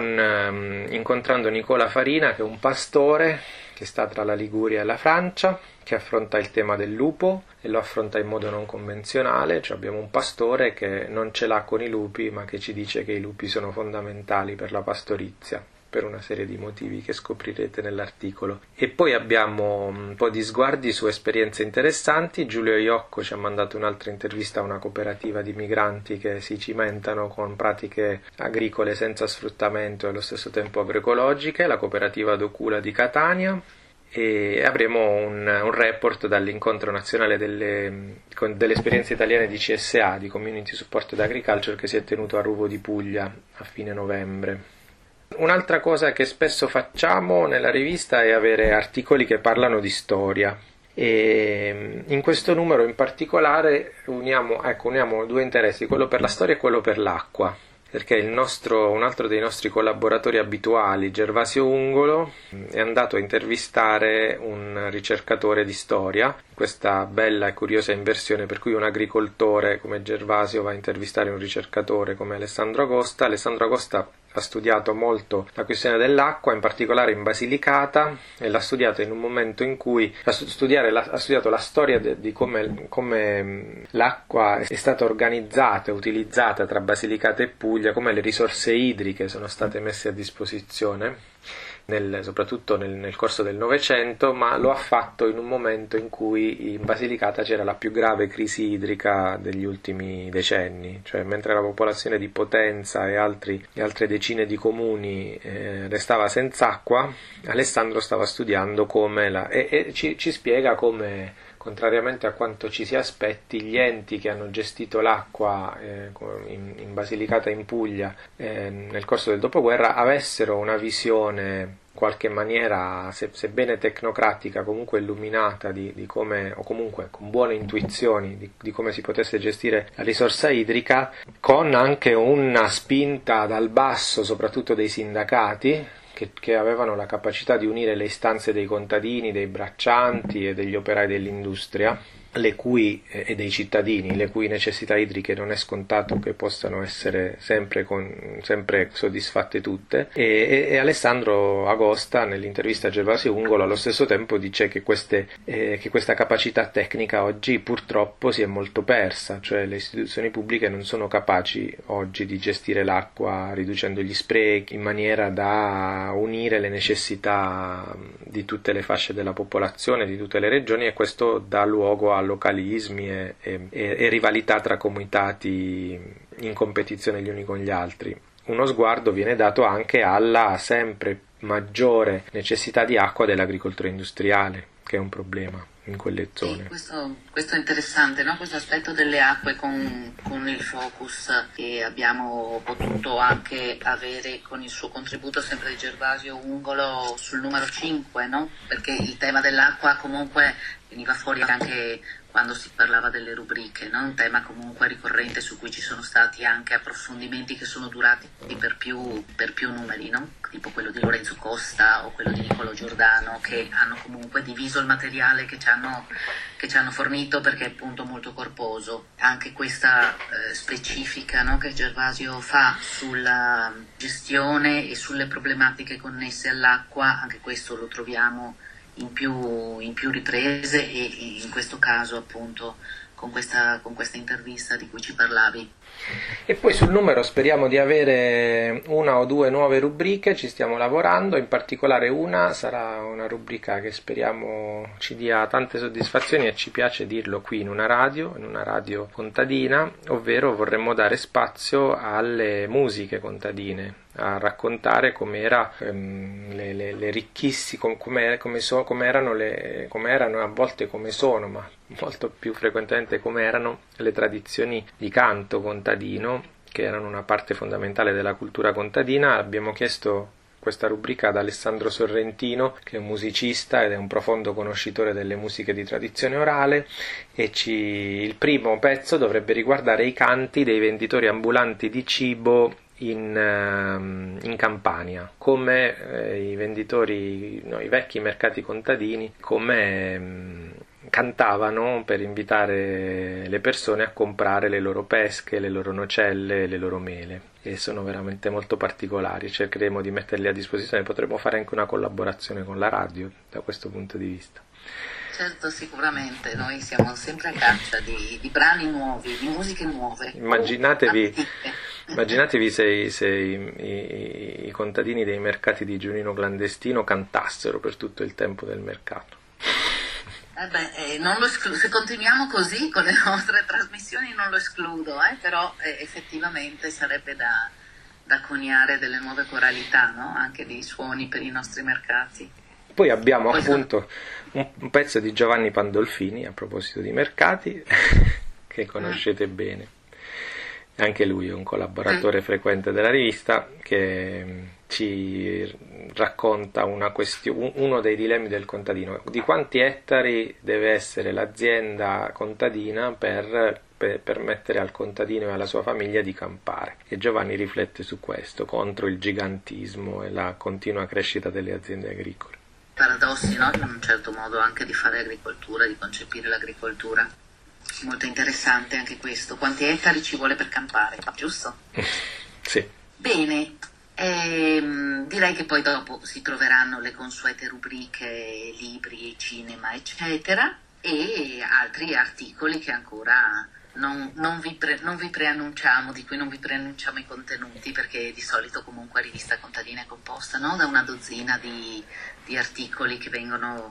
incontrando Nicola Farina, che è un pastore che sta tra la Liguria e la Francia, che affronta il tema del lupo e lo affronta in modo non convenzionale. Cioè abbiamo un pastore che non ce l'ha con i lupi, ma che ci dice che i lupi sono fondamentali per la pastorizia, per una serie di motivi che scoprirete nell'articolo. E poi abbiamo un po' di sguardi su esperienze interessanti. Giulio Iocco ci ha mandato un'altra intervista a una cooperativa di migranti che si cimentano con pratiche agricole senza sfruttamento e allo stesso tempo agroecologiche, la cooperativa Docula di Catania. E avremo un report dall'incontro nazionale delle esperienze italiane di CSA, di Community Support and Agriculture, che si è tenuto a Ruvo di Puglia a fine novembre. Un'altra cosa che spesso facciamo nella rivista è avere articoli che parlano di storia, e in questo numero in particolare uniamo 2 interessi, quello per la storia e quello per l'acqua, perché un altro dei nostri collaboratori abituali, Gervasio Ungolo, è andato a intervistare un ricercatore di storia, questa bella e curiosa inversione per cui un agricoltore come Gervasio va a intervistare un ricercatore come Alessandro Agosta. Alessandro Agosta ha studiato molto la questione dell'acqua, in particolare in Basilicata, e l'ha studiata in un momento in cui ha studiato la storia di come l'acqua è stata organizzata e utilizzata tra Basilicata e Puglia, come le risorse idriche sono state messe a disposizione, soprattutto nel corso del Novecento, ma lo ha fatto in un momento in cui in Basilicata c'era la più grave crisi idrica degli ultimi decenni, cioè mentre la popolazione di Potenza e altre decine di comuni restava senza acqua, Alessandro stava studiando e ci spiega come, contrariamente a quanto ci si aspetti, gli enti che hanno gestito l'acqua in Basilicata e in Puglia nel corso del dopoguerra avessero una visione in qualche maniera, sebbene tecnocratica, comunque illuminata di come, o comunque con buone intuizioni di come si potesse gestire la risorsa idrica, con anche una spinta dal basso, soprattutto dei sindacati, che avevano la capacità di unire le istanze dei contadini, dei braccianti e degli operai dell'industria, e dei cittadini, le cui necessità idriche non è scontato che possano essere sempre soddisfatte tutte. E Alessandro Agosta, nell'intervista a Gervasio Ungolo, allo stesso tempo dice che questa capacità tecnica oggi purtroppo si è molto persa, cioè le istituzioni pubbliche non sono capaci oggi di gestire l'acqua riducendo gli sprechi in maniera da unire le necessità di tutte le fasce della popolazione, di tutte le regioni, e questo dà luogo a localismi e rivalità tra comitati in competizione gli uni con gli altri. Uno sguardo viene dato anche alla sempre maggiore necessità di acqua dell'agricoltura industriale, che è un problema in quelle zone. Sì, questo è interessante, no? Questo aspetto delle acque con il focus che abbiamo potuto anche avere con il suo contributo sempre di Gervasio Ungolo sul numero 5, no? Perché il tema dell'acqua comunque veniva fuori anche quando si parlava delle rubriche, no? Un tema comunque ricorrente su cui ci sono stati anche approfondimenti che sono durati per più numeri, no? Tipo quello di Lorenzo Costa o quello di Niccolò Giordano, che hanno comunque diviso il materiale che ci hanno fornito, perché è appunto molto corposo. Anche questa specifica, no, che Gervasio fa sulla gestione e sulle problematiche connesse all'acqua, anche questo lo troviamo in più riprese, e in questo caso appunto con questa intervista di cui ci parlavi. E poi sul numero speriamo di avere 1 o 2 nuove rubriche, ci stiamo lavorando, in particolare una sarà una rubrica che speriamo ci dia tante soddisfazioni, e ci piace dirlo qui in una radio contadina, ovvero vorremmo dare spazio alle musiche contadine, a raccontare com'era le ricchissime, come erano a volte, come sono, ma molto più frequentemente come erano le tradizioni di canto contadino, che erano una parte fondamentale della cultura contadina. Abbiamo chiesto questa rubrica ad Alessandro Sorrentino, che è un musicista ed è un profondo conoscitore delle musiche di tradizione orale, e il primo pezzo dovrebbe riguardare i canti dei venditori ambulanti di cibo in Campania, come i venditori, i vecchi mercati contadini, come cantavano per invitare le persone a comprare le loro pesche, le loro nocelle, le loro mele, e sono veramente molto particolari. Cercheremo di metterli a disposizione, potremo fare anche una collaborazione con la radio da questo punto di vista. Certo, sicuramente, noi siamo sempre a caccia di brani nuovi, di musiche nuove. Immaginatevi se i contadini dei mercati di Giunino clandestino cantassero per tutto il tempo del mercato. Se continuiamo così con le nostre trasmissioni non lo escludo, però effettivamente sarebbe da coniare delle nuove coralità, no? Anche di suoni per i nostri mercati. Poi abbiamo appunto un pezzo di Giovanni Pandolfini, a proposito di mercati, che conoscete bene. Anche lui è un collaboratore frequente della rivista, che ci racconta uno dei dilemmi del contadino: di quanti ettari deve essere l'azienda contadina per permettere al contadino e alla sua famiglia di campare. E Giovanni riflette su questo, contro il gigantismo e la continua crescita delle aziende agricole. Paradossi, no? In un certo modo anche di fare agricoltura, di concepire l'agricoltura. Molto interessante anche questo. Quanti ettari ci vuole per campare, giusto? Sì. Bene, direi che poi dopo si troveranno le consuete rubriche, libri, cinema, eccetera, e altri articoli che ancora non vi preannunciamo, di cui non vi preannunciamo i contenuti, perché di solito comunque Rivista Contadina è composta, no? Da una dozzina di articoli che vengono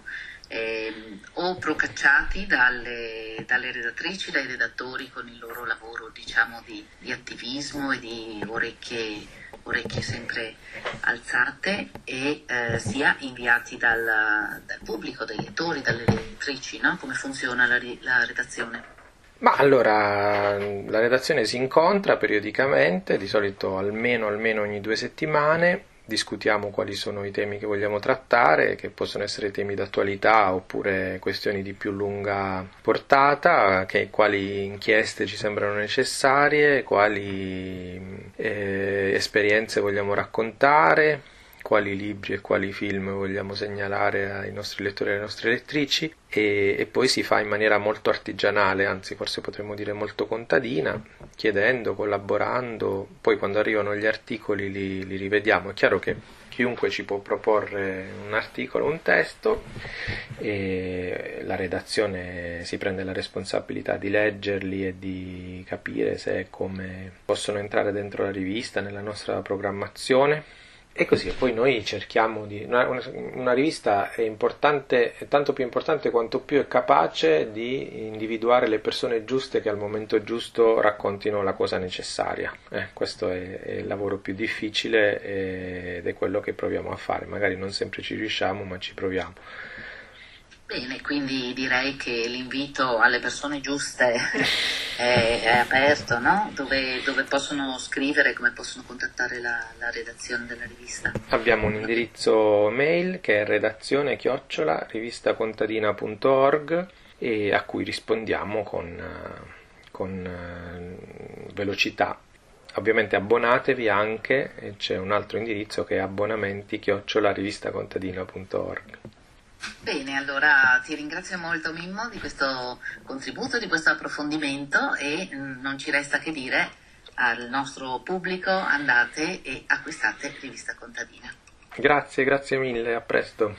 o procacciati dalle redattrici, dai redattori con il loro lavoro, diciamo, di attivismo e di orecchie sempre alzate, e sia inviati dal pubblico, dai lettori, dalle lettrici, no? Come funziona la redazione? Ma allora, la redazione si incontra periodicamente, di solito almeno ogni 2 settimane, discutiamo quali sono i temi che vogliamo trattare, che possono essere temi d'attualità oppure questioni di più lunga portata, quali inchieste ci sembrano necessarie, quali esperienze vogliamo raccontare, quali libri e quali film vogliamo segnalare ai nostri lettori e alle nostre lettrici, e poi si fa in maniera molto artigianale, anzi forse potremmo dire molto contadina, chiedendo, collaborando. Poi quando arrivano gli articoli li rivediamo. È chiaro che chiunque ci può proporre un articolo, un testo, e la redazione si prende la responsabilità di leggerli e di capire se e come possono entrare dentro la rivista, nella nostra programmazione. E così, e poi noi cerchiamo una rivista è importante, è tanto più importante quanto più è capace di individuare le persone giuste che al momento giusto raccontino la cosa necessaria. Questo è il lavoro più difficile ed è quello che proviamo a fare. Magari non sempre ci riusciamo, ma ci proviamo. Bene, quindi direi che l'invito alle persone giuste è aperto, no? Dove possono scrivere, come possono contattare la redazione della rivista? Abbiamo un indirizzo mail che è redazione@rivistacontadina.org e a cui rispondiamo con velocità. Ovviamente abbonatevi anche, e c'è un altro indirizzo che è abbonamenti@rivistacontadina.org. Bene, allora ti ringrazio molto Mimmo di questo contributo, di questo approfondimento e non ci resta che dire al nostro pubblico: andate e acquistate Rivista Contadina. Grazie mille, a presto.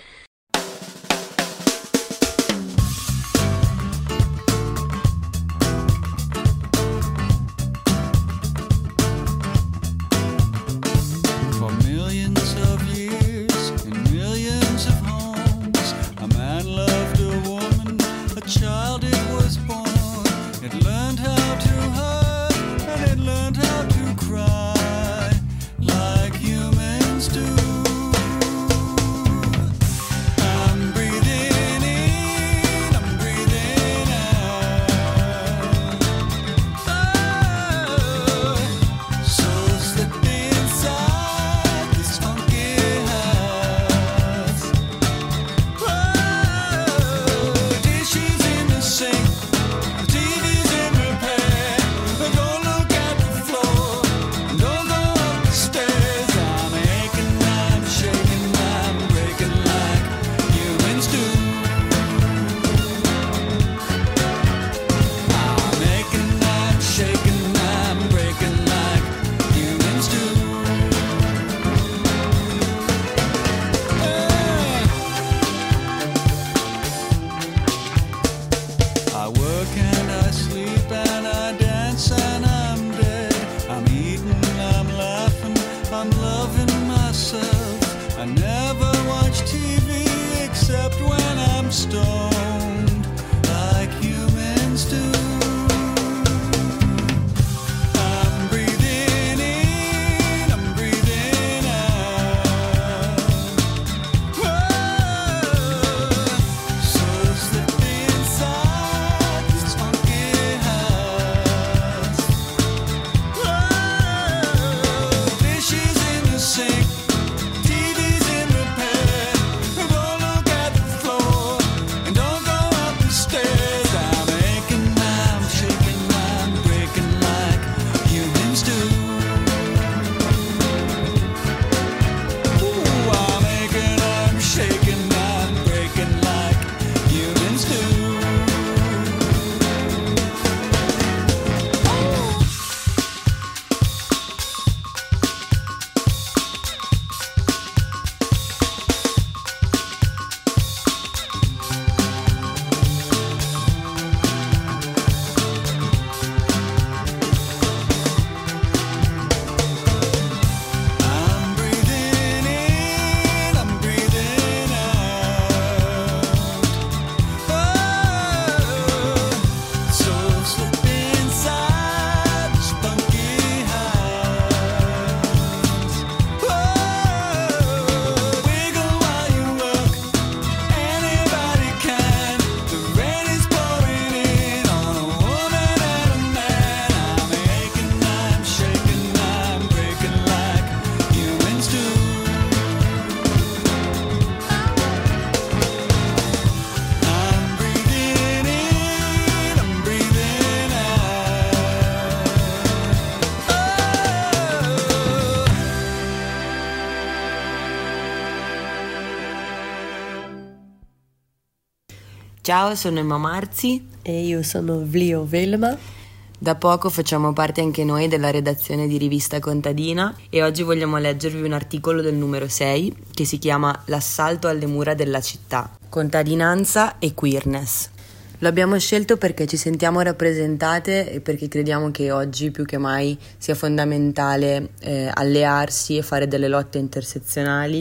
Ciao, sono Emma Marzi e io sono Vlio Velma. Da poco facciamo parte anche noi della redazione di Rivista Contadina e oggi vogliamo leggervi un articolo del numero 6 che si chiama L'assalto alle mura della città, contadinanza e queerness. Lo abbiamo scelto perché ci sentiamo rappresentate e perché crediamo che oggi più che mai sia fondamentale allearsi e fare delle lotte intersezionali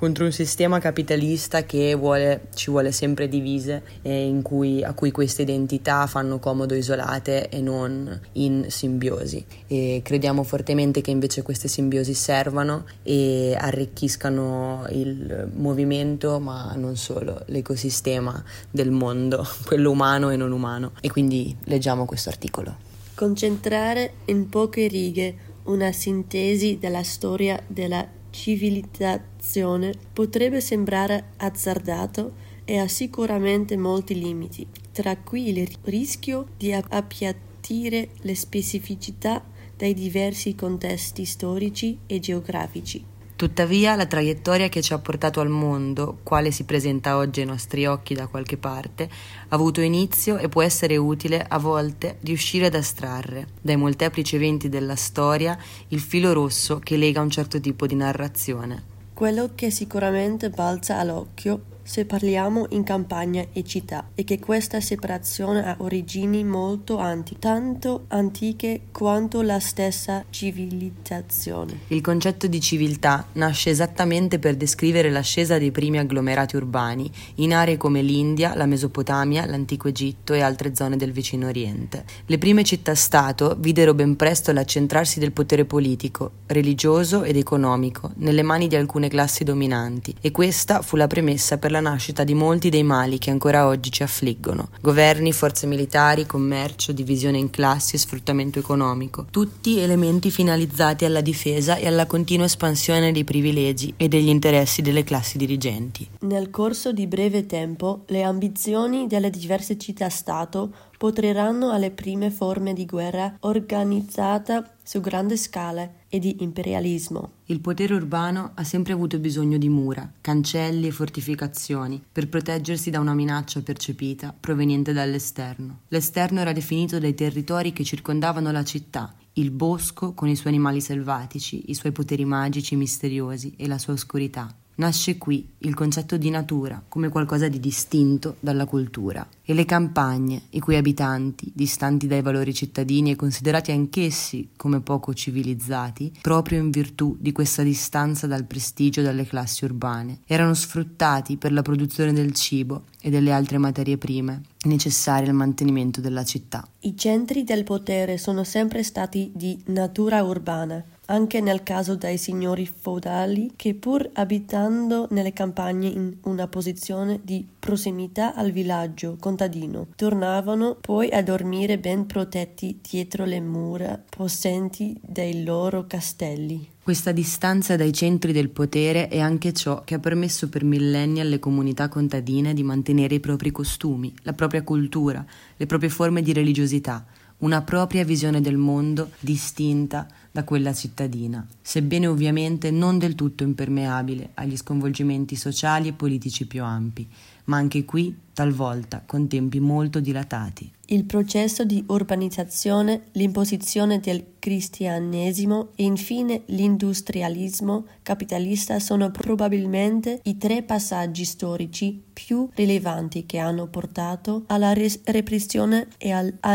contro un sistema capitalista che ci vuole sempre divise e a cui queste identità fanno comodo isolate e non in simbiosi. E crediamo fortemente che invece queste simbiosi servano e arricchiscano il movimento, ma non solo, l'ecosistema del mondo, quello umano e non umano. E quindi leggiamo questo articolo. Concentrare in poche righe una sintesi della storia della civilizzazione potrebbe sembrare azzardato e ha sicuramente molti limiti, tra cui il rischio di appiattire le specificità dei diversi contesti storici e geografici. Tuttavia, la traiettoria che ci ha portato al mondo, quale si presenta oggi ai nostri occhi da qualche parte, ha avuto inizio e può essere utile a volte riuscire ad astrarre dai molteplici eventi della storia il filo rosso che lega un certo tipo di narrazione. Quello che sicuramente balza all'occhio se parliamo in campagna e città è che questa separazione ha origini molto antiche, tanto antiche quanto la stessa civilizzazione. Il concetto di civiltà nasce esattamente per descrivere l'ascesa dei primi agglomerati urbani in aree come l'India, la Mesopotamia, l'antico Egitto e altre zone del vicino Oriente. Le prime città-stato videro ben presto l'accentrarsi del potere politico, religioso ed economico nelle mani di alcune classi dominanti, e questa fu la premessa per la nascita di molti dei mali che ancora oggi ci affliggono: governi, forze militari, commercio, divisione in classi e sfruttamento economico, tutti elementi finalizzati alla difesa e alla continua espansione dei privilegi e degli interessi delle classi dirigenti. Nel corso di breve tempo, le ambizioni delle diverse città-stato porteranno alle prime forme di guerra organizzata su grande scala e di imperialismo. Il potere urbano ha sempre avuto bisogno di mura, cancelli e fortificazioni per proteggersi da una minaccia percepita proveniente dall'esterno. L'esterno era definito dai territori che circondavano la città: il bosco con i suoi animali selvatici, i suoi poteri magici misteriosi e la sua oscurità. Nasce qui il concetto di natura come qualcosa di distinto dalla cultura, e le campagne, i cui abitanti, distanti dai valori cittadini e considerati anch'essi come poco civilizzati, proprio in virtù di questa distanza dal prestigio delle classi urbane, erano sfruttati per la produzione del cibo e delle altre materie prime necessarie al mantenimento della città. I centri del potere sono sempre stati di natura urbana, anche nel caso dei signori feudali che, pur abitando nelle campagne in una posizione di prossimità al villaggio contadino, tornavano poi a dormire ben protetti dietro le mura possenti dei loro castelli. Questa distanza dai centri del potere è anche ciò che ha permesso per millenni alle comunità contadine di mantenere i propri costumi, la propria cultura, le proprie forme di religiosità, una propria visione del mondo distinta da quella cittadina, sebbene ovviamente non del tutto impermeabile agli sconvolgimenti sociali e politici più ampi, ma anche qui talvolta con tempi molto dilatati. Il processo di urbanizzazione, l'imposizione del cristianesimo e infine l'industrialismo capitalista sono probabilmente i tre passaggi storici più rilevanti che hanno portato alla repressione e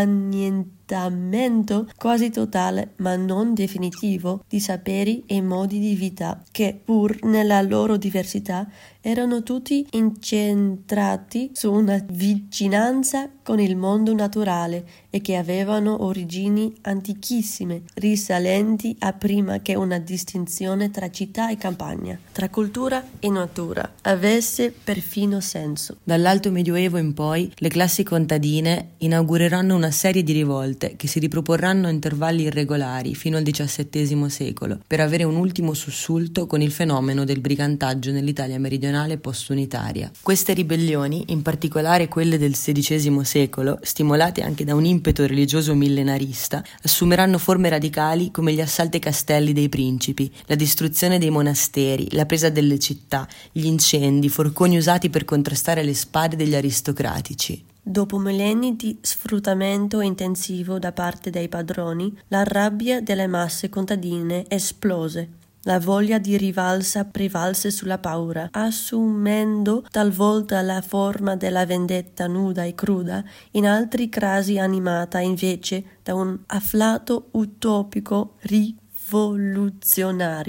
all'annientamento quasi totale ma non definitivo di saperi e modi di vita che, pur nella loro diversità, erano tutti incentrati su una vicinanza con il mondo naturale e che avevano origini antichissime, risalenti a prima che una distinzione tra città e campagna, tra cultura e natura, avesse perfino senso. Dall'Alto Medioevo in poi, le classi contadine inaugureranno una serie di rivolte che si riproporranno a intervalli irregolari fino al XVII secolo, per avere un ultimo sussulto con il fenomeno del brigantaggio nell'Italia meridionale post-unitaria. Queste ribellioni, in particolare quelle del XVI secolo, stimolate anche da un impeto religioso millenarista, assumeranno forme radicali come gli assalti ai castelli dei principi, la distruzione dei monasteri, la presa delle città, gli incendi, forconi usati per contrastare le spade degli aristocratici. Dopo millenni di sfruttamento intensivo da parte dei padroni, la rabbia delle masse contadine esplose. La voglia di rivalsa prevalse sulla paura, assumendo talvolta la forma della vendetta nuda e cruda, in altri casi animata invece da un afflato utopico rivoluzionario.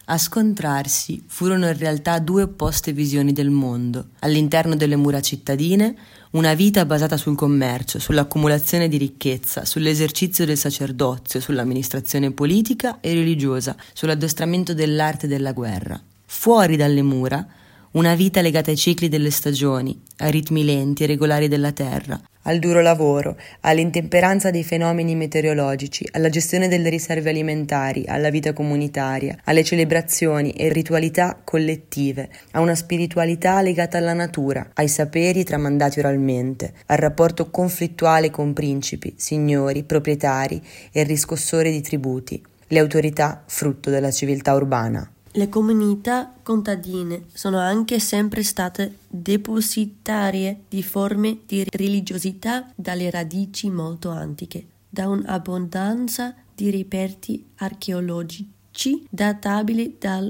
A scontrarsi furono in realtà due opposte visioni del mondo. All'interno delle mura cittadine, una vita basata sul commercio, sull'accumulazione di ricchezza, sull'esercizio del sacerdozio, sull'amministrazione politica e religiosa, sull'addestramento dell'arte e della guerra. Fuori dalle mura, una vita legata ai cicli delle stagioni, ai ritmi lenti e regolari della terra, al duro lavoro, all'intemperanza dei fenomeni meteorologici, alla gestione delle riserve alimentari, alla vita comunitaria, alle celebrazioni e ritualità collettive, a una spiritualità legata alla natura, ai saperi tramandati oralmente, al rapporto conflittuale con principi, signori, proprietari e riscossori di tributi, le autorità frutto della civiltà urbana. Le comunità contadine sono anche sempre state depositarie di forme di religiosità dalle radici molto antiche, da un'abbondanza di reperti archeologici databili dal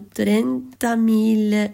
30.000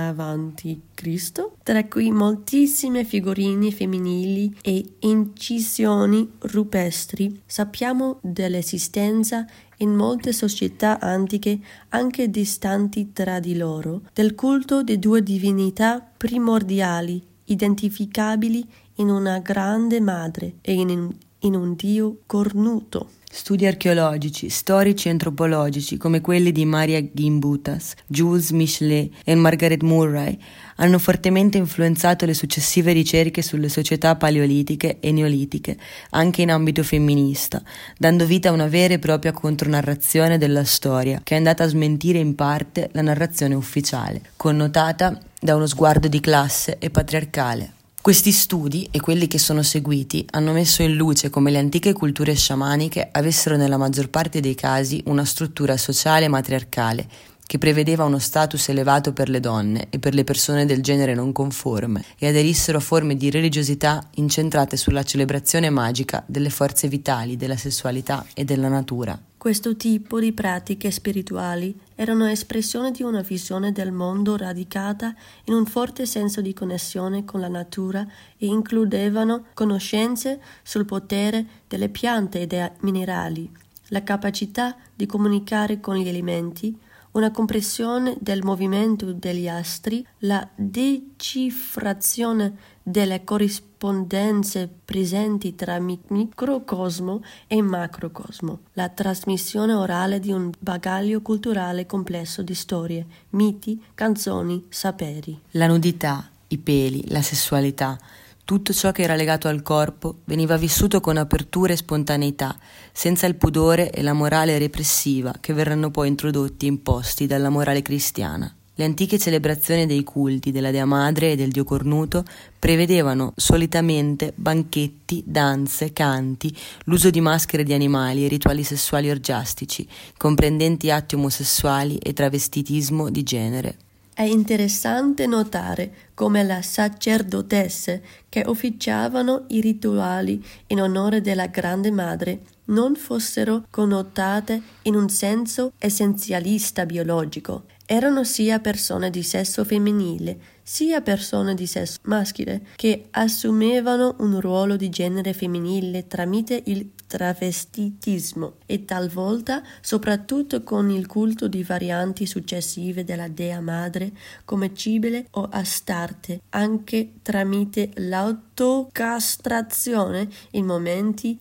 a.C., tra cui moltissime figurine femminili e incisioni rupestri. Sappiamo dell'esistenza in molte società antiche, anche distanti tra di loro, del culto di due divinità primordiali, identificabili in una grande madre e in un dio cornuto. Studi archeologici, storici e antropologici come quelli di Maria Gimbutas, Jules Michelet e Margaret Murray hanno fortemente influenzato le successive ricerche sulle società paleolitiche e neolitiche, anche in ambito femminista, dando vita a una vera e propria contronarrazione della storia, che è andata a smentire in parte la narrazione ufficiale, connotata da uno sguardo di classe e patriarcale. Questi studi e quelli che sono seguiti hanno messo in luce come le antiche culture sciamaniche avessero nella maggior parte dei casi una struttura sociale matriarcale che prevedeva uno status elevato per le donne e per le persone del genere non conforme e aderissero a forme di religiosità incentrate sulla celebrazione magica delle forze vitali, della sessualità e della natura. Questo tipo di pratiche spirituali erano espressione di una visione del mondo radicata in un forte senso di connessione con la natura e includevano conoscenze sul potere delle piante e dei minerali, la capacità di comunicare con gli elementi, una comprensione del movimento degli astri, la decifrazione delle corrispondenze presenti tra microcosmo e macrocosmo, la trasmissione orale di un bagaglio culturale complesso di storie, miti, canzoni, saperi. La nudità, i peli, la sessualità, tutto ciò che era legato al corpo veniva vissuto con apertura e spontaneità, senza il pudore e la morale repressiva che verranno poi introdotti e imposti dalla morale cristiana. Le antiche celebrazioni dei culti della Dea Madre e del Dio Cornuto prevedevano solitamente banchetti, danze, canti, l'uso di maschere di animali e rituali sessuali orgiastici, comprendenti atti omosessuali e travestitismo di genere. È interessante notare come le sacerdotesse che officiavano i rituali in onore della Grande Madre non fossero connotate in un senso essenzialista biologico. Erano sia persone di sesso femminile, sia persone di sesso maschile, che assumevano un ruolo di genere femminile tramite il travestitismo e talvolta, soprattutto con il culto di varianti successive della Dea Madre come Cibele o Astarte, anche tramite l'autocastrazione in momenti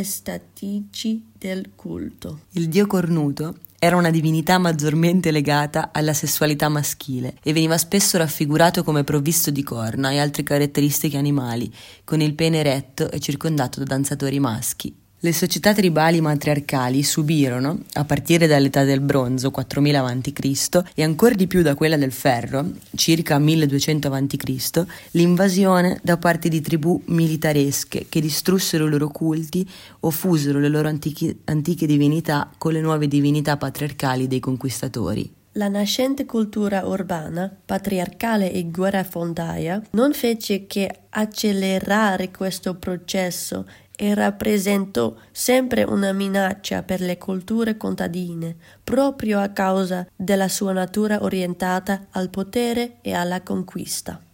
estatici del culto. Il dio cornuto era una divinità maggiormente legata alla sessualità maschile e veniva spesso raffigurato come provvisto di corna e altre caratteristiche animali, con il pene eretto e circondato da danzatori maschi. Le società tribali matriarcali subirono, a partire dall'età del bronzo, 4000 a.C., e ancora di più da quella del ferro, circa 1200 a.C., l'invasione da parte di tribù militaresche che distrussero i loro culti o fusero le loro antiche divinità con le nuove divinità patriarcali dei conquistatori. La nascente cultura urbana, patriarcale e guerrafondaia non fece che accelerare questo processo e rappresentò sempre una minaccia per le culture contadine, proprio a causa della sua natura orientata al potere e alla conquista.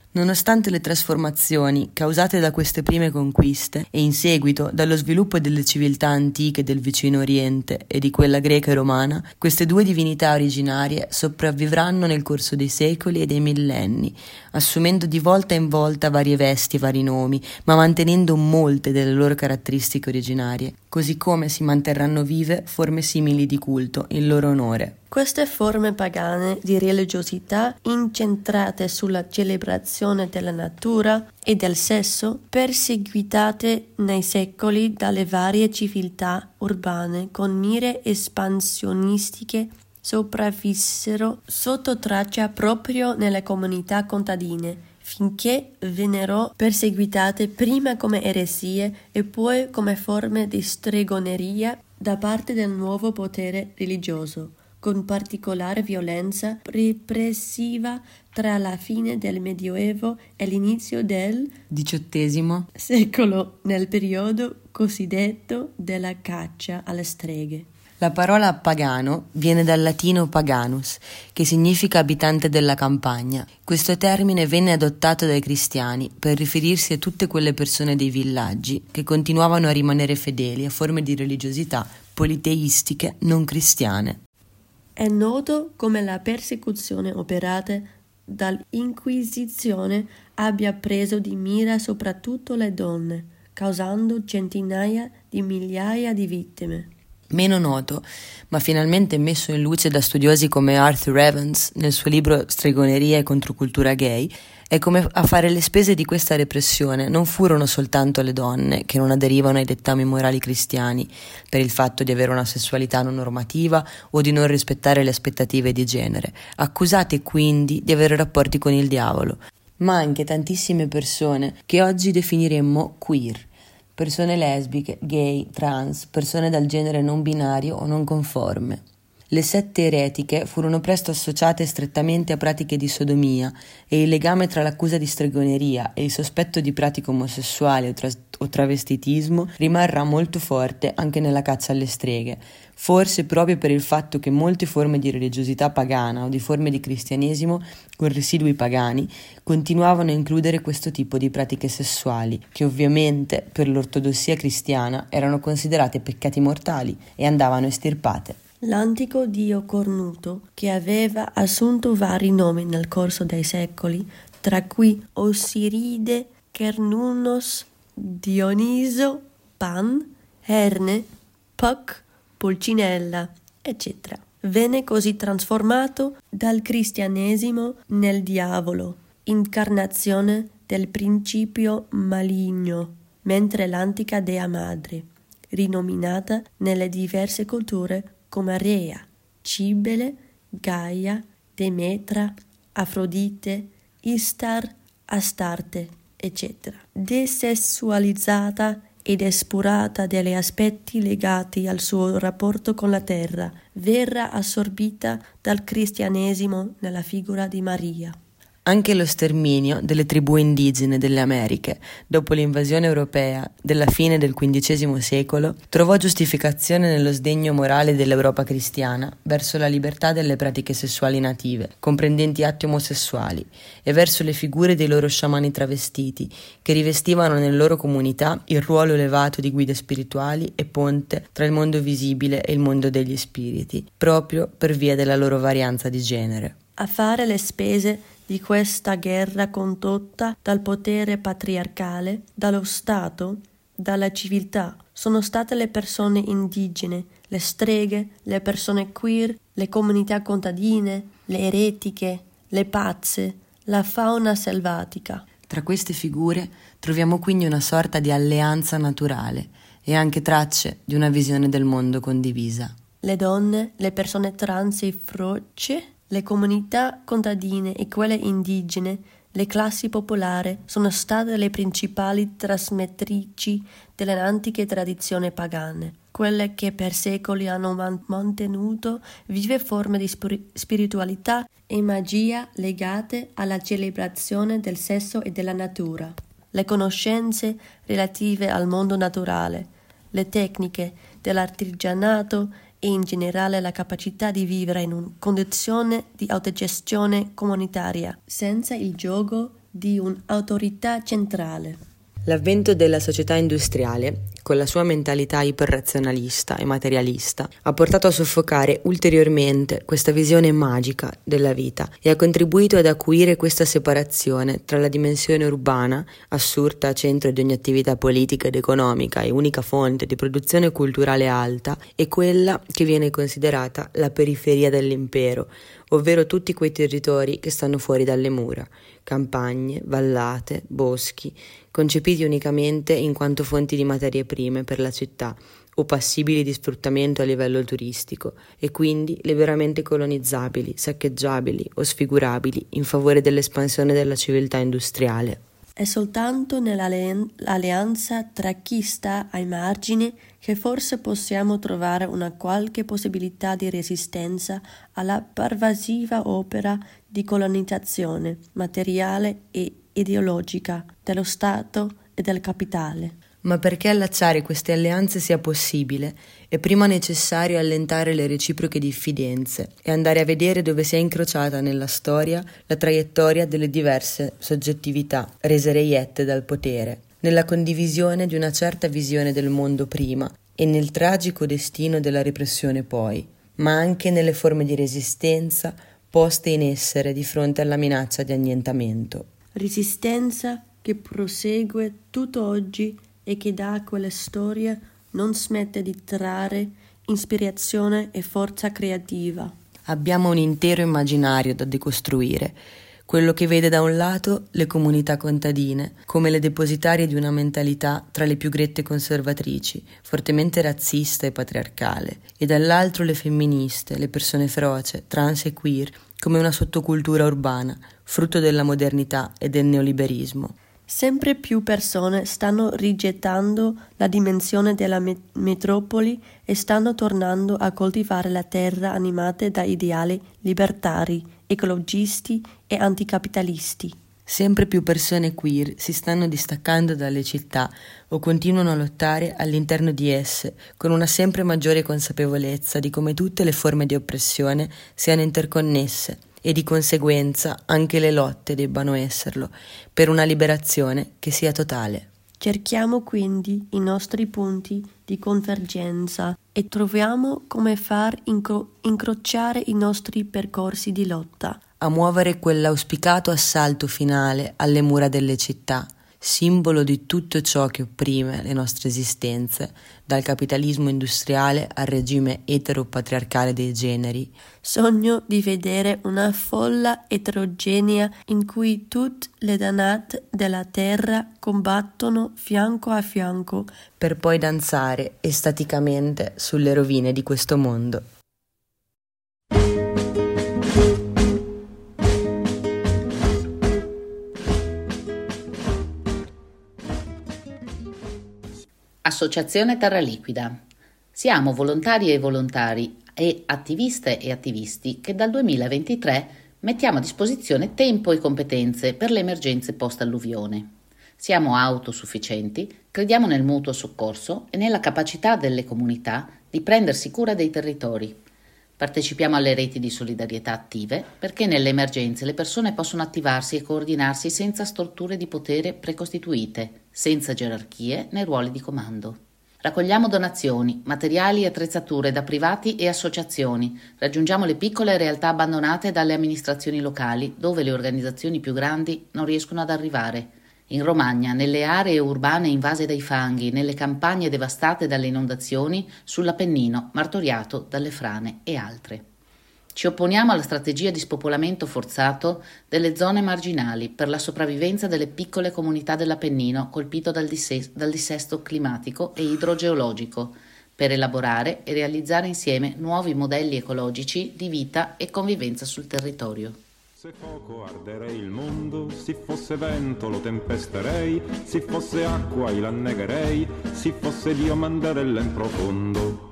Nonostante le trasformazioni causate da queste prime conquiste e in seguito dallo sviluppo delle civiltà antiche del vicino Oriente e di quella greca e romana, queste due divinità originarie sopravvivranno nel corso dei secoli e dei millenni, assumendo di volta in volta varie vesti e vari nomi, ma mantenendo molte delle loro caratteristiche originarie, così come si manterranno vive forme simili di culto in loro onore. Queste forme pagane di religiosità incentrate sulla celebrazione della natura e del sesso, perseguitate nei secoli dalle varie civiltà urbane con mire espansionistiche, sopravvissero sotto traccia proprio nelle comunità contadine, finché vennero perseguitate prima come eresie e poi come forme di stregoneria da parte del nuovo potere religioso, con particolare violenza repressiva tra la fine del Medioevo e l'inizio del XVIII secolo, nel periodo cosiddetto della caccia alle streghe. La parola pagano viene dal latino paganus, che significa abitante della campagna. Questo termine venne adottato dai cristiani per riferirsi a tutte quelle persone dei villaggi che continuavano a rimanere fedeli a forme di religiosità politeistiche non cristiane. È noto come la persecuzione operata dall'Inquisizione abbia preso di mira soprattutto le donne, causando centinaia di migliaia di vittime. Meno noto, ma finalmente messo in luce da studiosi come Arthur Evans nel suo libro Stregoneria e controcultura gay, è come a fare le spese di questa repressione non furono soltanto le donne che non aderivano ai dettami morali cristiani per il fatto di avere una sessualità non normativa o di non rispettare le aspettative di genere, accusate quindi di avere rapporti con il diavolo, ma anche tantissime persone che oggi definiremmo queer. Persone lesbiche, gay, trans, persone dal genere non binario o non conforme. Le sette eretiche furono presto associate strettamente a pratiche di sodomia e il legame tra l'accusa di stregoneria e il sospetto di pratiche omosessuali o travestitismo rimarrà molto forte anche nella caccia alle streghe, forse proprio per il fatto che molte forme di religiosità pagana o di forme di cristianesimo con residui pagani continuavano a includere questo tipo di pratiche sessuali, che ovviamente per l'ortodossia cristiana erano considerate peccati mortali e andavano estirpate. L'antico dio cornuto, che aveva assunto vari nomi nel corso dei secoli, tra cui Osiride, Cernunnos, Dioniso, Pan, Erne, Puck, Pulcinella, eccetera. Venne così trasformato dal cristianesimo nel diavolo, incarnazione del principio maligno, mentre l'antica dea madre, rinominata nelle diverse culture come Rea, Cibele, Gaia, Demetra, Afrodite, Istar, Astarte, eccetera. Desessualizzata ed espurata dagli aspetti legati al suo rapporto con la terra, verrà assorbita dal cristianesimo nella figura di Maria. Anche lo sterminio delle tribù indigene delle Americhe, dopo l'invasione europea della fine del XV secolo, trovò giustificazione nello sdegno morale dell'Europa cristiana verso la libertà delle pratiche sessuali native, comprendenti atti omosessuali, e verso le figure dei loro sciamani travestiti, che rivestivano nelle loro comunità il ruolo elevato di guide spirituali e ponte tra il mondo visibile e il mondo degli spiriti, proprio per via della loro varianza di genere. A fare le spese di questa guerra condotta dal potere patriarcale, dallo Stato, dalla civiltà, sono state le persone indigene, le streghe, le persone queer, le comunità contadine, le eretiche, le pazze, la fauna selvatica. Tra queste figure troviamo quindi una sorta di alleanza naturale e anche tracce di una visione del mondo condivisa. Le donne, le persone trans e froce, le comunità contadine e quelle indigene, le classi popolari sono state le principali trasmettrici delle antiche tradizioni pagane, quelle che per secoli hanno mantenuto vive forme di spiritualità e magia legate alla celebrazione del sesso e della natura. Le conoscenze relative al mondo naturale, le tecniche dell'artigianato e in generale la capacità di vivere in una condizione di autogestione comunitaria, senza il giogo di un'autorità centrale. L'avvento della società industriale, con la sua mentalità iperrazionalista e materialista, ha portato a soffocare ulteriormente questa visione magica della vita e ha contribuito ad acuire questa separazione tra la dimensione urbana, assurda centro di ogni attività politica ed economica e unica fonte di produzione culturale alta, e quella che viene considerata la periferia dell'impero, ovvero tutti quei territori che stanno fuori dalle mura, campagne, vallate, boschi, concepiti unicamente in quanto fonti di materie prime per la città o passibili di sfruttamento a livello turistico e quindi liberamente colonizzabili, saccheggiabili o sfigurabili in favore dell'espansione della civiltà industriale. È soltanto nell'alleanza tra chi sta ai margini che forse possiamo trovare una qualche possibilità di resistenza alla pervasiva opera di colonizzazione materiale e ideologica dello Stato e del capitale. Ma perché allacciare queste alleanze sia possibile, è prima necessario allentare le reciproche diffidenze e andare a vedere dove si è incrociata nella storia la traiettoria delle diverse soggettività rese reiette dal potere, nella condivisione di una certa visione del mondo prima e nel tragico destino della repressione poi, ma anche nelle forme di resistenza poste in essere di fronte alla minaccia di annientamento. Resistenza che prosegue tutto oggi e che da quella storia non smette di trarre ispirazione e forza creativa. Abbiamo un intero immaginario da decostruire, quello che vede da un lato le comunità contadine come le depositarie di una mentalità tra le più grette conservatrici, fortemente razzista e patriarcale, e dall'altro le femministe, le persone feroce, trans e queer, come una sottocultura urbana, frutto della modernità e del neoliberismo. Sempre più persone stanno rigettando la dimensione della metropoli e stanno tornando a coltivare la terra animate da ideali libertari, ecologisti e anticapitalisti. Sempre più persone queer si stanno distaccando dalle città o continuano a lottare all'interno di esse con una sempre maggiore consapevolezza di come tutte le forme di oppressione siano interconnesse e di conseguenza anche le lotte debbano esserlo, per una liberazione che sia totale. Cerchiamo quindi i nostri punti di convergenza e troviamo come far incrociare i nostri percorsi di lotta. A muovere quell'auspicato assalto finale alle mura delle città, simbolo di tutto ciò che opprime le nostre esistenze, dal capitalismo industriale al regime eteropatriarcale dei generi. Sogno di vedere una folla eterogenea in cui tutte le dannate della terra combattono fianco a fianco per poi danzare estaticamente sulle rovine di questo mondo. Associazione Terra Liquida. Siamo volontarie e volontari e attiviste e attivisti che dal 2023 mettiamo a disposizione tempo e competenze per le emergenze post-alluvione. Siamo autosufficienti, crediamo nel mutuo soccorso e nella capacità delle comunità di prendersi cura dei territori. Partecipiamo alle reti di solidarietà attive perché nelle emergenze le persone possono attivarsi e coordinarsi senza strutture di potere precostituite, senza gerarchie né ruoli di comando. Raccogliamo donazioni, materiali e attrezzature da privati e associazioni, raggiungiamo le piccole realtà abbandonate dalle amministrazioni locali dove le organizzazioni più grandi non riescono ad arrivare. In Romagna, nelle aree urbane invase dai fanghi, nelle campagne devastate dalle inondazioni, sull'Appennino martoriato dalle frane e altre. Ci opponiamo alla strategia di spopolamento forzato delle zone marginali per la sopravvivenza delle piccole comunità dell'Appennino colpito dal dissesto climatico e idrogeologico, per elaborare e realizzare insieme nuovi modelli ecologici di vita e convivenza sul territorio. Se fuoco arderei il mondo, se fosse vento lo tempesterei, se fosse acqua io l'annegherei, se fosse Dio mandarella in profondo.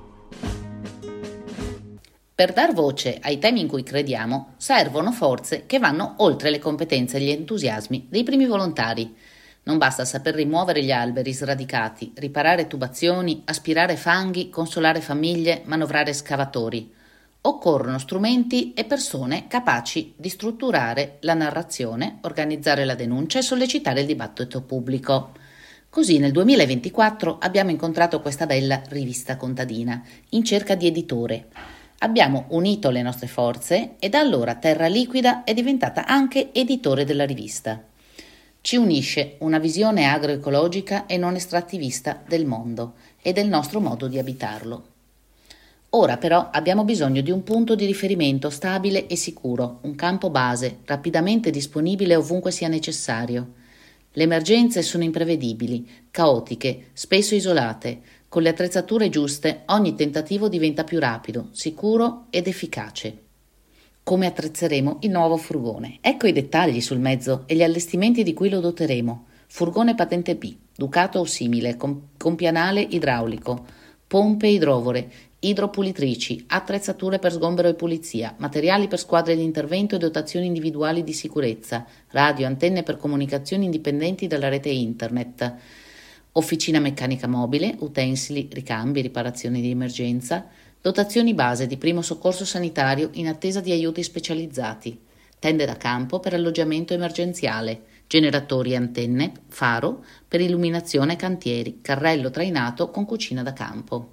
Per dar voce ai temi in cui crediamo servono forze che vanno oltre le competenze e gli entusiasmi dei primi volontari. Non basta saper rimuovere gli alberi sradicati, riparare tubazioni, aspirare fanghi, consolare famiglie, manovrare scavatori. occorrono strumenti e persone capaci di strutturare la narrazione, organizzare la denuncia e sollecitare il dibattito pubblico. Così nel 2024 abbiamo incontrato questa bella rivista contadina in cerca di editore. Abbiamo unito le nostre forze e da allora Terra Liquida è diventata anche editore della rivista. Ci unisce una visione agroecologica e non estrattivista del mondo e del nostro modo di abitarlo. Ora però abbiamo bisogno di un punto di riferimento stabile e sicuro, un campo base, rapidamente disponibile ovunque sia necessario. Le emergenze sono imprevedibili, caotiche, spesso isolate. Con le attrezzature giuste ogni tentativo diventa più rapido, sicuro ed efficace. Come attrezzeremo il nuovo furgone? Ecco i dettagli sul mezzo e gli allestimenti di cui lo doteremo. Furgone patente B, Ducato o simile, con pianale idraulico, pompe idrovore, idropulitrici, attrezzature per sgombero e pulizia, materiali per squadre di intervento e dotazioni individuali di sicurezza, radio, antenne per comunicazioni indipendenti dalla rete internet, officina meccanica mobile, utensili, ricambi, riparazioni di emergenza, dotazioni base di primo soccorso sanitario in attesa di aiuti specializzati, tende da campo per alloggiamento emergenziale, generatori e antenne, faro per illuminazione e cantieri, carrello trainato con cucina da campo.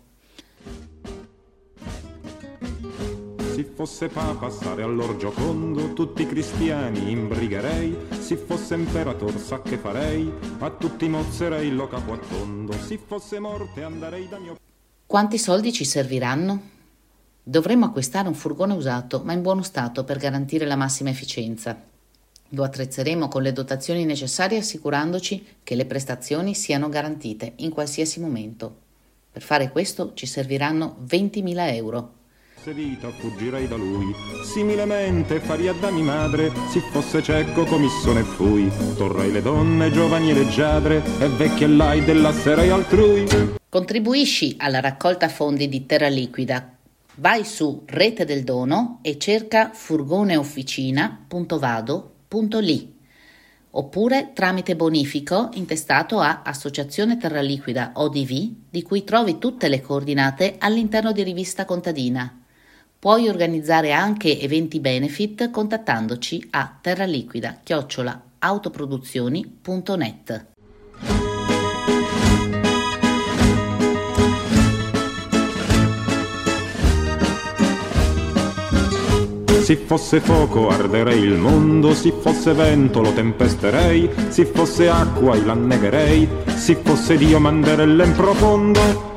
Si fosse Papa stare all'Orgiocondo, tutti i cristiani imbrigherei, si fosse imperator sa che farei, a tutti mozzerei lo capo a tondo, si fosse morte andarei da mio... Quanti soldi ci serviranno? Dovremmo acquistare un furgone usato ma in buono stato per garantire la massima efficienza. Lo attrezzeremo con le dotazioni necessarie assicurandoci che le prestazioni siano garantite in qualsiasi momento. Per fare questo ci serviranno 20.000 euro. Vita fuggirei da lui, similemente faria da mia madre, si fosse cieco comissone fui, torrei le donne giovani e leggiadre e vecchiellai della serei altrui. Contribuisci alla raccolta fondi di Terra Liquida. Vai su Rete del Dono e cerca furgoneofficina.vado.li oppure tramite bonifico intestato a Associazione Terra Liquida ODV, di cui trovi tutte le coordinate all'interno di Rivista Contadina. Puoi organizzare anche eventi benefit contattandoci a terraliquida@autoproduzioni.net. Si fosse fuoco arderei il mondo, si fosse vento lo tempesterei, si fosse acqua io l'annegherei, si fosse Dio manderelle in profondo.